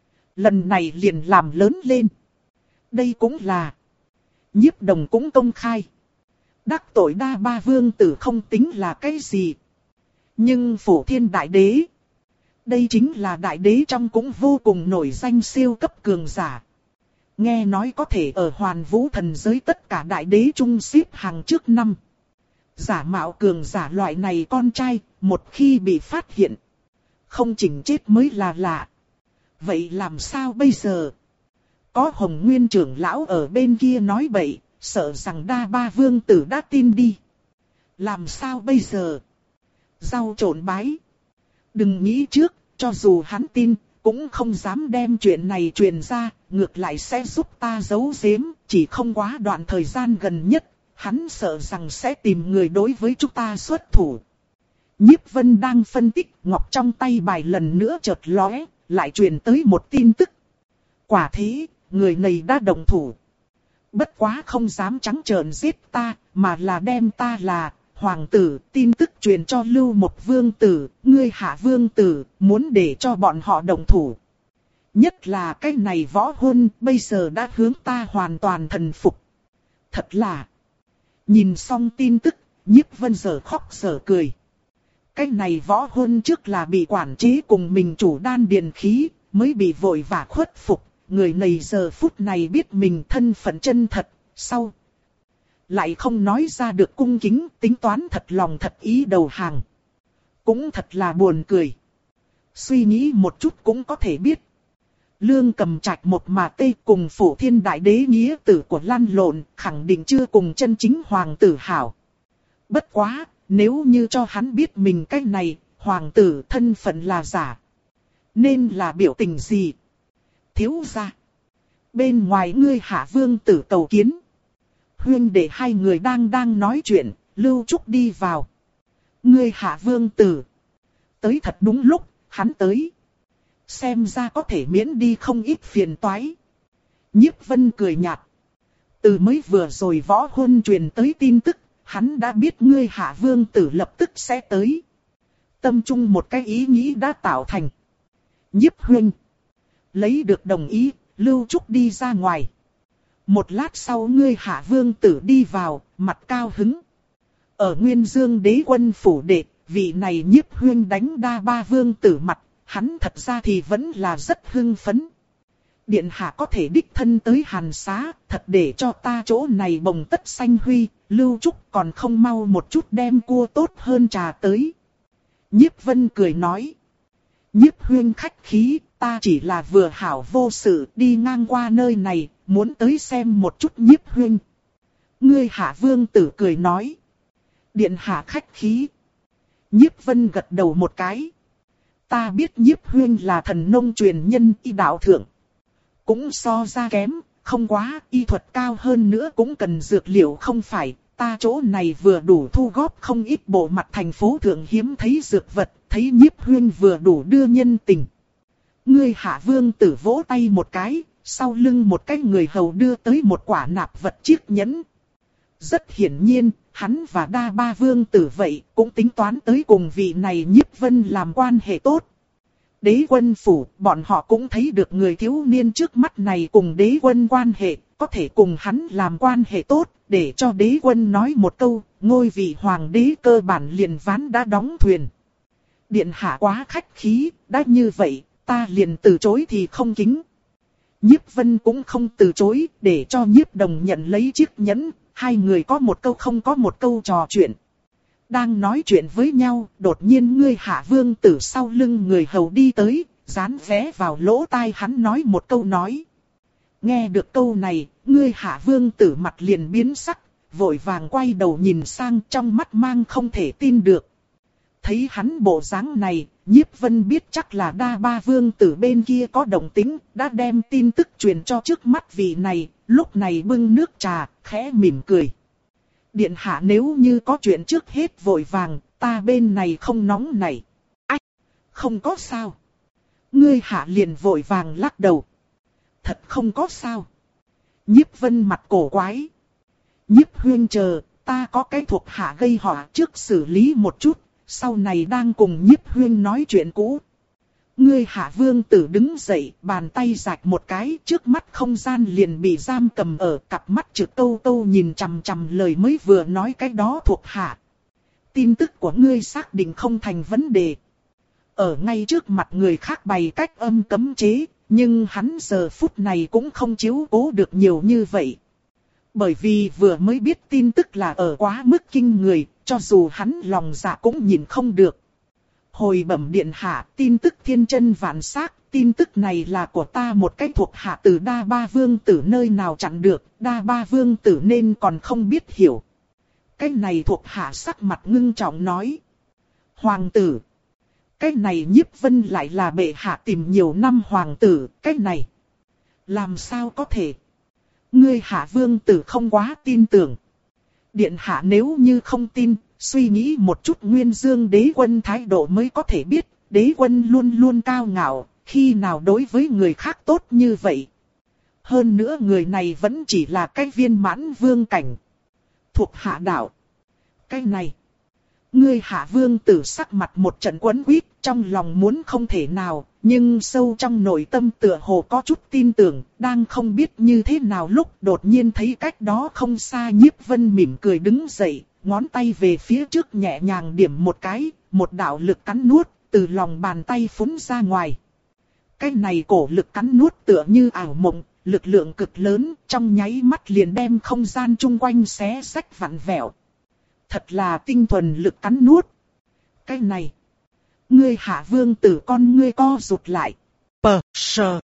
Lần này liền làm lớn lên. Đây cũng là. Nhiếp Đồng cũng công khai. Đắc tội đa ba vương tử không tính là cái gì. Nhưng Phổ Thiên Đại Đế. Đây chính là đại đế trong cũng vô cùng nổi danh siêu cấp cường giả. Nghe nói có thể ở hoàn vũ thần giới tất cả đại đế chung xếp hàng trước năm. Giả mạo cường giả loại này con trai, một khi bị phát hiện. Không chỉnh chết mới là lạ. Vậy làm sao bây giờ? Có Hồng Nguyên trưởng lão ở bên kia nói bậy, sợ rằng đa ba vương tử đã tin đi. Làm sao bây giờ? Rau trộn bái. Đừng nghĩ trước, cho dù hắn tin, cũng không dám đem chuyện này truyền ra, ngược lại sẽ giúp ta giấu giếm, chỉ không quá đoạn thời gian gần nhất, hắn sợ rằng sẽ tìm người đối với chúng ta xuất thủ. Nhiếp Vân đang phân tích, ngọc trong tay bài lần nữa chợt lóe, lại truyền tới một tin tức. Quả thế, người này đã đồng thủ. Bất quá không dám trắng trợn giết ta, mà là đem ta là hoàng tử, tin tức truyền cho Lưu Một vương tử, ngươi hạ vương tử, muốn để cho bọn họ đồng thủ. Nhất là cái này Võ Hôn, bây giờ đã hướng ta hoàn toàn thần phục. Thật là. Nhìn xong tin tức, Nhiếp Vân giờ khóc giờ cười. Cái này Võ Hôn trước là bị quản chế cùng mình chủ đan điền khí, mới bị vội vã khuất phục. Người này giờ phút này biết mình thân phận chân thật, sau lại không nói ra được cung kính, tính toán thật lòng thật ý đầu hàng. Cũng thật là buồn cười. Suy nghĩ một chút cũng có thể biết. Lương Cầm Trạch một mà tây cùng Phổ Thiên Đại Đế nghĩa tử của lăn lộn, khẳng định chưa cùng chân chính hoàng tử hảo. Bất quá, nếu như cho hắn biết mình cái này, hoàng tử thân phận là giả. Nên là biểu tình gì? Thiếu gia. Bên ngoài ngươi hạ vương tử cầu kiến. Huyên đệ hai người đang đang nói chuyện, Lưu Trúc đi vào. Ngươi hạ vương tử. Tới thật đúng lúc, hắn tới. Xem ra có thể miễn đi không ít phiền toái. Nhiếp Vân cười nhạt. Từ mới vừa rồi Võ Hôn truyền tới tin tức, hắn đã biết ngươi hạ vương tử lập tức sẽ tới. Tâm trung một cái ý nghĩ đã tạo thành. Nhiếp Huynh. Lấy được đồng ý, Lưu Trúc đi ra ngoài. Một lát sau ngươi hạ vương tử đi vào, mặt cao hứng. Ở Nguyên Dương đế quân phủ đệ, vị này Nhiếp Huynh đánh đa ba vương tử mặt, hắn thật ra thì vẫn là rất hưng phấn. Điện hạ có thể đích thân tới Hàn Xá, thật để cho ta chỗ này bồng tất xanh huy, Lưu Trúc còn không mau một chút đem cua tốt hơn trà tới. Nhiếp Vân cười nói. Nhiếp huynh khách khí, ta chỉ là vừa hảo vô sự đi ngang qua nơi này, muốn tới xem một chút Nhiếp huynh. Ngươi Hạ Vương tử cười nói. Điện hạ khách khí. Nhiếp Vân gật đầu một cái. Ta biết Nhiếp huynh là thần nông truyền nhân y đạo thượng. Cũng so ra kém, không quá, y thuật cao hơn nữa cũng cần dược liệu không phải. Ta chỗ này vừa đủ thu góp không ít bộ mặt thành phố thượng hiếm thấy dược vật, thấy Nhiếp huynh vừa đủ đưa nhân tình. Ngươi Hạ Vương tử vỗ tay một cái, sau lưng một cái người hầu đưa tới một quả nạp vật chiếc nhẫn. Rất hiển nhiên, hắn và Đa Ba Vương tử vậy cũng tính toán tới cùng vị này Nhiếp Vân làm quan hệ tốt. Đế quân phủ, bọn họ cũng thấy được người thiếu niên trước mắt này cùng đế quân quan hệ, có thể cùng hắn làm quan hệ tốt, để cho đế quân nói một câu, ngôi vị hoàng đế cơ bản liền ván đã đóng thuyền. Điện hạ quá khách khí, đã như vậy, ta liền từ chối thì không kính. Nhiếp Vân cũng không từ chối, để cho Nhiếp Đồng nhận lấy chiếc nhẫn, hai người có một câu không có một câu trò chuyện. Đang nói chuyện với nhau, đột nhiên ngươi Hạ Vương tử sau lưng người hầu đi tới, dán vé vào lỗ tai hắn nói một câu nói. Nghe được câu này, ngươi Hạ Vương tử mặt liền biến sắc, vội vàng quay đầu nhìn sang trong mắt mang không thể tin được. Thấy hắn bộ dáng này, Nhiếp Vân biết chắc là Đa Ba Vương tử bên kia có động tính, đã đem tin tức truyền cho trước mắt vị này, lúc này bưng nước trà, khẽ mỉm cười. Điện hạ nếu như có chuyện trước hết vội vàng, ta bên này không nóng này. Ách, không có sao. Ngươi Hạ liền vội vàng lắc đầu. Thật không có sao. Nhiếp Vân mặt cổ quái. Nhiếp huynh chờ, ta có cái thuộc hạ gây họa trước xử lý một chút, sau này đang cùng Nhiếp huynh nói chuyện cũ. Ngươi Hạ Vương tử đứng dậy, bàn tay rạch một cái, trước mắt không gian liền bị giam cầm ở, cặp mắt trực câu câu nhìn chằm chằm lời mới vừa nói cái đó thuộc hạ. Tin tức của ngươi xác định không thành vấn đề. Ở ngay trước mặt người khác bày cách âm cấm chế, nhưng hắn giờ phút này cũng không chiếu cố được nhiều như vậy. Bởi vì vừa mới biết tin tức là ở quá mức kinh người, cho dù hắn lòng dạ cũng nhìn không được. Hồi bẩm điện hạ, tin tức thiên chân vạn xác, tin tức này là của ta một cái thuộc hạ từ Đa Ba Vương tử nơi nào chặn được, Đa Ba Vương tử nên còn không biết hiểu. Cái này thuộc hạ sắc mặt ngưng trọng nói. Hoàng tử. Cái này Nhiếp Vân lại là bệ hạ tìm nhiều năm hoàng tử, cái này. Làm sao có thể? Ngươi Hạ Vương tử không quá tin tưởng. Điện hạ nếu như không tin, suy nghĩ một chút Nguyên Dương đế quân thái độ mới có thể biết, đế quân luôn luôn cao ngạo, khi nào đối với người khác tốt như vậy. Hơn nữa người này vẫn chỉ là cái viên mãn vương cảnh. Thuộc hạ đạo. Cái này. Ngươi Hạ Vương tử sắc mặt một trận quấn quýt, trong lòng muốn không thể nào, nhưng sâu trong nội tâm tựa hồ có chút tin tưởng, đang không biết như thế nào lúc đột nhiên thấy cách đó không xa Nhiếp Vân mỉm cười đứng dậy, ngón tay về phía trước nhẹ nhàng điểm một cái, một đạo lực cắn nuốt, từ lòng bàn tay phúng ra ngoài. Cái này cổ lực cắn nuốt tựa như ảo mộng, lực lượng cực lớn, trong nháy mắt liền đem không gian chung quanh xé rách vặn vẹo. Thật là tinh thuần lực cắn nuốt. Cái này. Ngươi Hạ Vương tử con ngươi co rụt lại. Pờ sờ.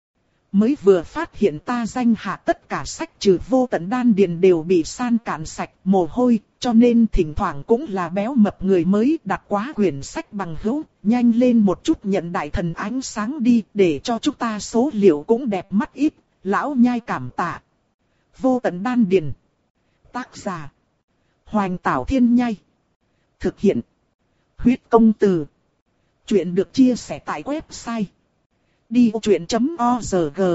Mới vừa phát hiện ta danh hạ tất cả sách trừ vô tận đan điền đều bị san cạn sạch mồ hôi, cho nên thỉnh thoảng cũng là béo mập người mới đặt quá quyển sách bằng hữu, nhanh lên một chút nhận đại thần ánh sáng đi để cho chúng ta số liệu cũng đẹp mắt ít, lão nhai cảm tạ. Vô tận đan điền. Tác giả. Hoành Tảo Thiên Nhai. Thực hiện. Huyết Công Từ. Chuyện được chia sẻ tại website đi ô chuyện chấm org.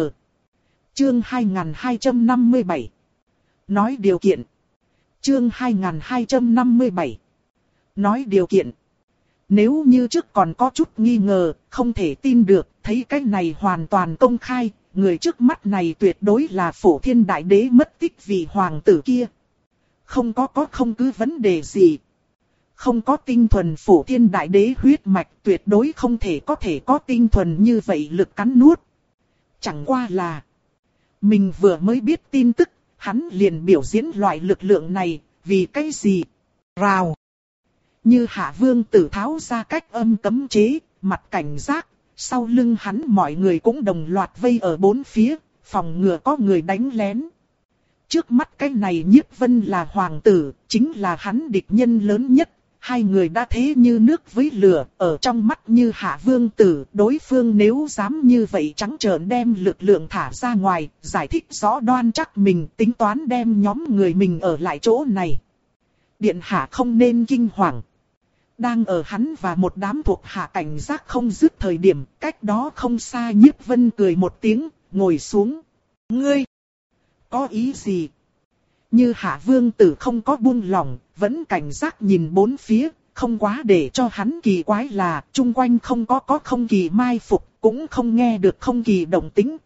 Chương hai nghìn hai trăm năm mươi bảy. Nói điều kiện. Chương hai nghìn hai trăm năm mươi bảy. Nói điều kiện. Nếu như trước còn có chút nghi ngờ, không thể tin được, thấy cái này hoàn toàn công khai, người trước mắt này tuyệt đối là Phổ Thiên Đại Đế mất tích vì hoàng tử kia. Không có có không cứ vấn đề gì. Không có tinh thuần Phổ Thiên Đại Đế huyết mạch tuyệt đối không thể có thể có tinh thuần như vậy lực cắn nuốt. Chẳng qua là, mình vừa mới biết tin tức, hắn liền biểu diễn loại lực lượng này, vì cái gì? Rào! Như Hạ Vương Tử tháo ra cách âm cấm chế, mặt cảnh giác, sau lưng hắn mọi người cũng đồng loạt vây ở bốn phía, phòng ngừa có người đánh lén. Trước mắt cái này Nhiếp Vân là hoàng tử, chính là hắn địch nhân lớn nhất. Hai người đã thế như nước với lửa, ở trong mắt như Hạ Vương Tử, đối phương nếu dám như vậy trắng trợn đem lực lượng thả ra ngoài, giải thích rõ đoan chắc mình tính toán đem nhóm người mình ở lại chỗ này. Điện hạ không nên kinh hoàng. Đang ở hắn và một đám thuộc hạ cảnh giác không dứt thời điểm, cách đó không xa Nhiếp Vân cười một tiếng, ngồi xuống. Ngươi, có ý gì? Như Hạ Vương Tử không có buông lỏng, vẫn cảnh giác nhìn bốn phía, không quá để cho hắn kỳ quái là chung quanh không có có không kỳ mai phục, cũng không nghe được không kỳ động tĩnh.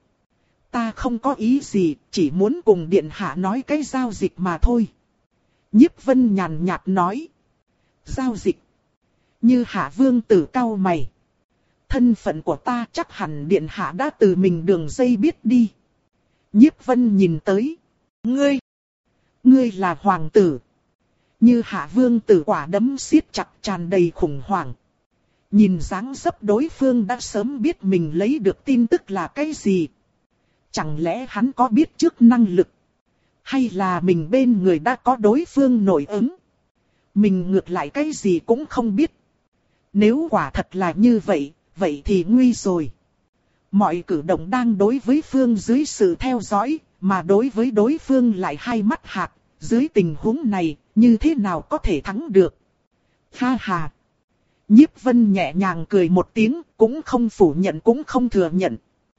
Ta không có ý gì, chỉ muốn cùng điện hạ nói cái giao dịch mà thôi. Nhiếp Vân nhàn nhạt nói. Giao dịch? Như Hạ Vương Tử cau mày. Thân phận của ta chắc hẳn điện hạ đã từ mình đường dây biết đi. Nhiếp Vân nhìn tới. Ngươi! Ngươi là hoàng tử. Như Hạ Vương Tử quả đấm siết chặt tràn đầy khủng hoảng. Nhìn dáng dấp đối phương đã sớm biết mình lấy được tin tức là cái gì. Chẳng lẽ hắn có biết trước năng lực? Hay là mình bên người đã có đối phương nổi ứng? Mình ngược lại cái gì cũng không biết. Nếu quả thật là như vậy, vậy thì nguy rồi. Mọi cử động đang đối với phương dưới sự theo dõi, mà đối với đối phương lại hai mắt hạt. Dưới tình huống này, như thế nào có thể thắng được? Ha ha! Nhiếp Vân nhẹ nhàng cười một tiếng, cũng không phủ nhận cũng không thừa nhận.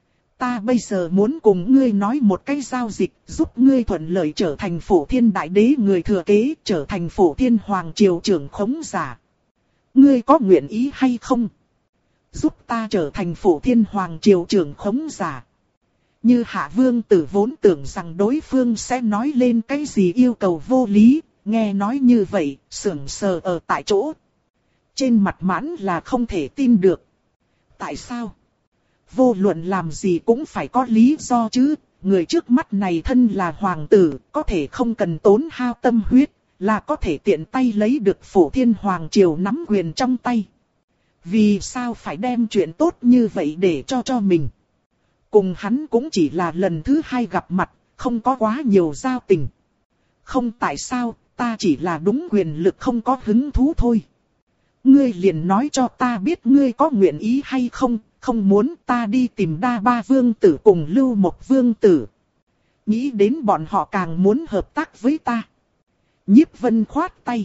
Ta bây giờ muốn cùng ngươi nói một cái giao dịch, giúp ngươi thuận lợi trở thành Phổ Thiên Đại Đế người thừa kế, trở thành Phổ Thiên Hoàng Triều trưởng khống giả. Ngươi có nguyện ý hay không? Giúp ta trở thành Phổ Thiên Hoàng Triều trưởng khống giả. Như Hạ Vương Tử vốn tưởng rằng đối phương sẽ nói lên cái gì yêu cầu vô lý, nghe nói như vậy, sững sờ ở tại chỗ. Trên mặt mãn là không thể tin được. Tại sao? Vô luận làm gì cũng phải có lý do chứ, người trước mắt này thân là hoàng tử, có thể không cần tốn hao tâm huyết, là có thể tiện tay lấy được Phổ Thiên Hoàng Triều nắm quyền trong tay. Vì sao phải đem chuyện tốt như vậy để cho cho mình? Cùng hắn cũng chỉ là lần thứ hai gặp mặt, không có quá nhiều giao tình. Không tại sao, ta chỉ là đúng quyền lực không có hứng thú thôi. Ngươi liền nói cho ta biết ngươi có nguyện ý hay không, không muốn ta đi tìm Đa Ba Vương Tử cùng Lưu Mộc Vương Tử. Nghĩ đến bọn họ càng muốn hợp tác với ta. Nhiếp Vân khoát tay.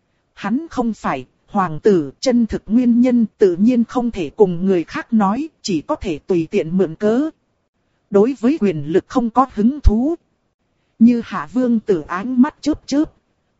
Hắn không phải hoàng tử, chân thực nguyên nhân tự nhiên không thể cùng người khác nói, chỉ có thể tùy tiện mượn cớ. Đối với quyền lực không có hứng thú. Như Hạ Vương Tử ánh mắt chớp chớp.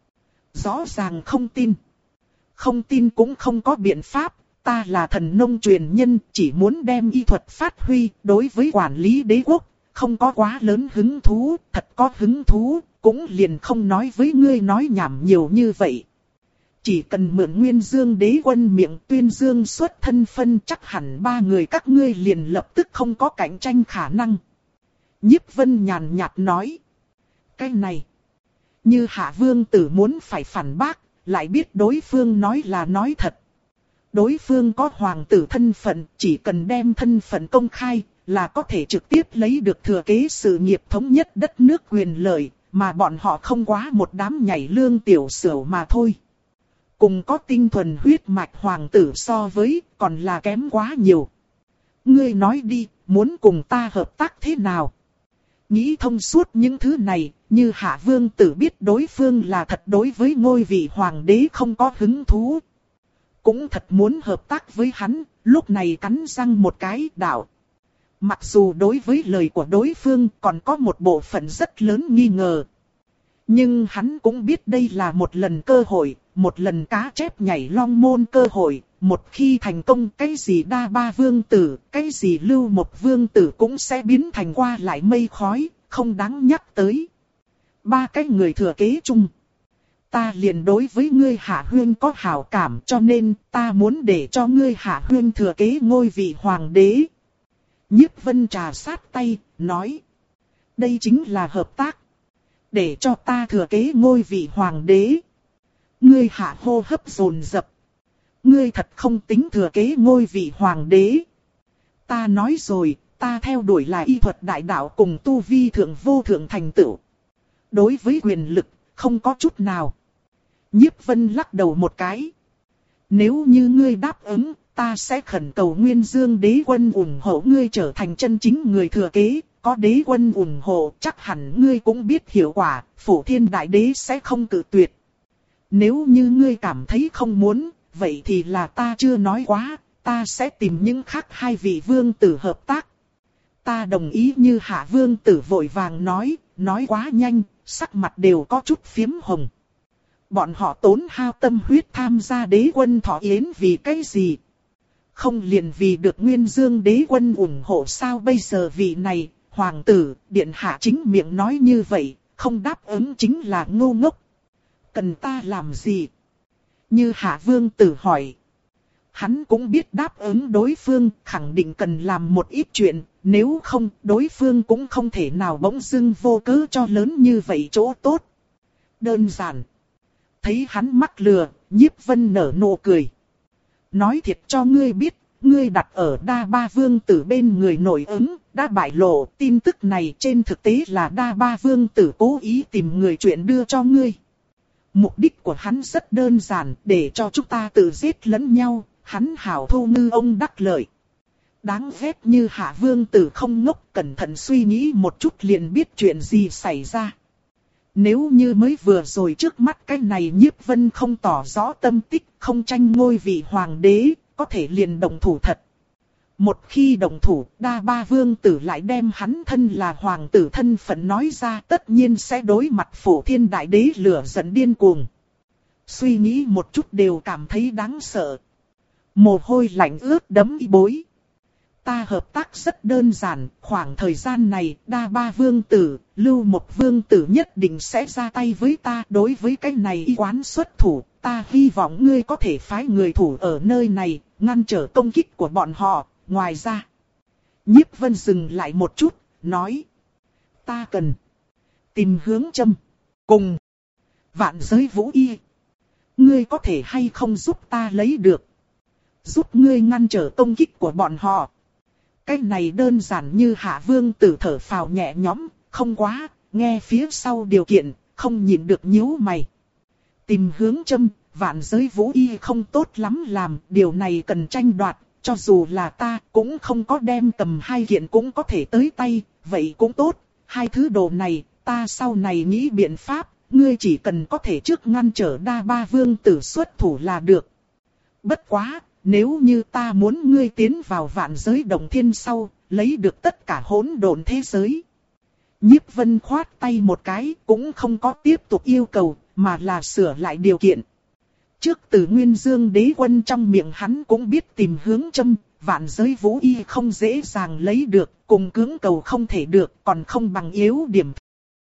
Rõ ràng không tin. Không tin cũng không có biện pháp, ta là thần nông truyền nhân, chỉ muốn đem y thuật phát huy, đối với quản lý đế quốc, không có quá lớn hứng thú, thật có hứng thú, cũng liền không nói với ngươi nói nhảm nhiều như vậy. Chỉ cần mượn Nguyên Dương đế quân miệng tuyên dương xuất thân phân, chắc hẳn ba người các ngươi liền lập tức không có cạnh tranh khả năng. Nhiếp Vân nhàn nhạt nói. Cái này, Như Hạ Vương Tử muốn phải phản bác, lại biết đối phương nói là nói thật. Đối phương có hoàng tử thân phận, chỉ cần đem thân phận công khai, là có thể trực tiếp lấy được thừa kế sự nghiệp thống nhất đất nước quyền lợi, mà bọn họ không quá một đám nhảy lương tiểu sửu mà thôi. Cùng có tinh thuần huyết mạch hoàng tử so với, còn là kém quá nhiều. Ngươi nói đi, muốn cùng ta hợp tác thế nào? Nghĩ thông suốt những thứ này, Như Hạ Vương Tử biết đối phương là thật đối với ngôi vị hoàng đế không có hứng thú. Cũng thật muốn hợp tác với hắn, lúc này cắn răng một cái đạo. Mặc dù đối với lời của đối phương còn có một bộ phận rất lớn nghi ngờ. Nhưng hắn cũng biết đây là một lần cơ hội, một lần cá chép nhảy long môn cơ hội. Một khi thành công cái gì Đa Ba Vương Tử, cái gì Lưu Mộc Vương Tử cũng sẽ biến thành qua lại mây khói, không đáng nhắc tới. Ba cái người thừa kế chung. Ta liền đối với ngươi Hạ Huyên có hảo cảm cho nên ta muốn để cho ngươi Hạ Huyên thừa kế ngôi vị hoàng đế. Nhiếp Vân trà sát tay, nói. Đây chính là hợp tác. Để cho ta thừa kế ngôi vị hoàng đế. Ngươi hạ hô hấp dồn dập. Ngươi thật không tính thừa kế ngôi vị hoàng đế. Ta nói rồi, ta theo đuổi là y thuật đại đạo cùng tu vi thượng vô thượng thành tựu. Đối với quyền lực, không có chút nào. Nhiếp Vân lắc đầu một cái. Nếu như ngươi đáp ứng, ta sẽ khẩn cầu Nguyên Dương đế quân ủng hộ ngươi trở thành chân chính người thừa kế. Có đế quân ủng hộ, chắc hẳn ngươi cũng biết hiệu quả, Phổ Thiên Đại Đế sẽ không cự tuyệt. Nếu như ngươi cảm thấy không muốn, vậy thì là ta chưa nói quá, ta sẽ tìm những khác hai vị vương tử hợp tác. Ta đồng ý. Như Hạ vương tử vội vàng nói, nói quá nhanh, sắc mặt đều có chút phiếm hồng. Bọn họ tốn hao tâm huyết tham gia đế quân thọ yến vì cái gì? Không liền vì được Nguyên Dương đế quân ủng hộ sao? Bây giờ vị này, hoàng tử, điện hạ chính miệng nói như vậy, không đáp ứng chính là ngu ngốc. Cần ta làm gì? Như Hạ vương tử hỏi. Hắn cũng biết đáp ứng đối phương, khẳng định cần làm một ít chuyện, nếu không, đối phương cũng không thể nào bỗng dưng vô cớ cho lớn như vậy chỗ tốt. Đơn giản. Thấy hắn mắc lừa, Nhiếp Vân nở nụ cười. Nói thiệt cho ngươi biết, ngươi đặt ở Đa Ba Vương tử bên người nổi ứng, đã bại lộ. Tin tức này trên thực tế là Đa Ba Vương tử cố ý tìm người chuyện đưa cho ngươi. Mục đích của hắn rất đơn giản, để cho chúng ta tự giết lẫn nhau, hắn hảo thu ngư ông đắc lợi. Đáng ghét như Hạ vương tử không ngốc, cẩn thận suy nghĩ một chút liền biết chuyện gì xảy ra. Nếu như mới vừa rồi trước mắt cái này Nhiếp Vân không tỏ rõ tâm tích, không tranh ngôi vị hoàng đế, có thể liền động thủ thật. Một khi động thủ, Đa Ba vương tử lại đem hắn thân là hoàng tử thân phận nói ra, tất nhiên sẽ đối mặt Phổ Thiên Đại Đế lửa giận điên cuồng. Suy nghĩ một chút đều cảm thấy đáng sợ. Mồ hôi lạnh ướt đẫm bối. Ta hợp tác rất đơn giản, khoảng thời gian này, Đa Ba vương tử, Lưu Một vương tử nhất định sẽ ra tay với ta. Đối với cái này y quán xuất thủ, ta hy vọng ngươi có thể phái người thủ ở nơi này, ngăn trở công kích của bọn họ. Ngoài ra, Nhiếp Vân dừng lại một chút, nói. Ta cần tìm hướng châm, cùng Vạn Giới Vũ Y. Ngươi có thể hay không giúp ta lấy được? Giúp ngươi ngăn trở công kích của bọn họ. Cái này đơn giản như Hạ vương tử thở phào nhẹ nhõm, không quá, nghe phía sau điều kiện, không nhìn được nhíu mày. Tìm hướng châm, Vạn Giới Vũ Y không tốt lắm làm, điều này cần tranh đoạt. Cho dù là ta cũng không có đem tầm hai kiện cũng có thể tới tay, vậy cũng tốt. Hai thứ đồ này, ta sau này nghĩ biện pháp, ngươi chỉ cần có thể trước ngăn trở Đa Ba vương tử xuất thủ là được. Bất quá, nếu như ta muốn ngươi tiến vào Vạn Giới Động Thiên sau, lấy được tất cả hỗn độn thế giới. Nhiếp Vân khoát tay một cái, cũng không có tiếp tục yêu cầu, mà là sửa lại điều kiện. Trước từ Nguyên Dương đế quân trong miệng hắn cũng biết tìm hướng châm, Vạn Giới Vũ Y không dễ dàng lấy được, cùng cưỡng cầu không thể được, còn không bằng yếu điểm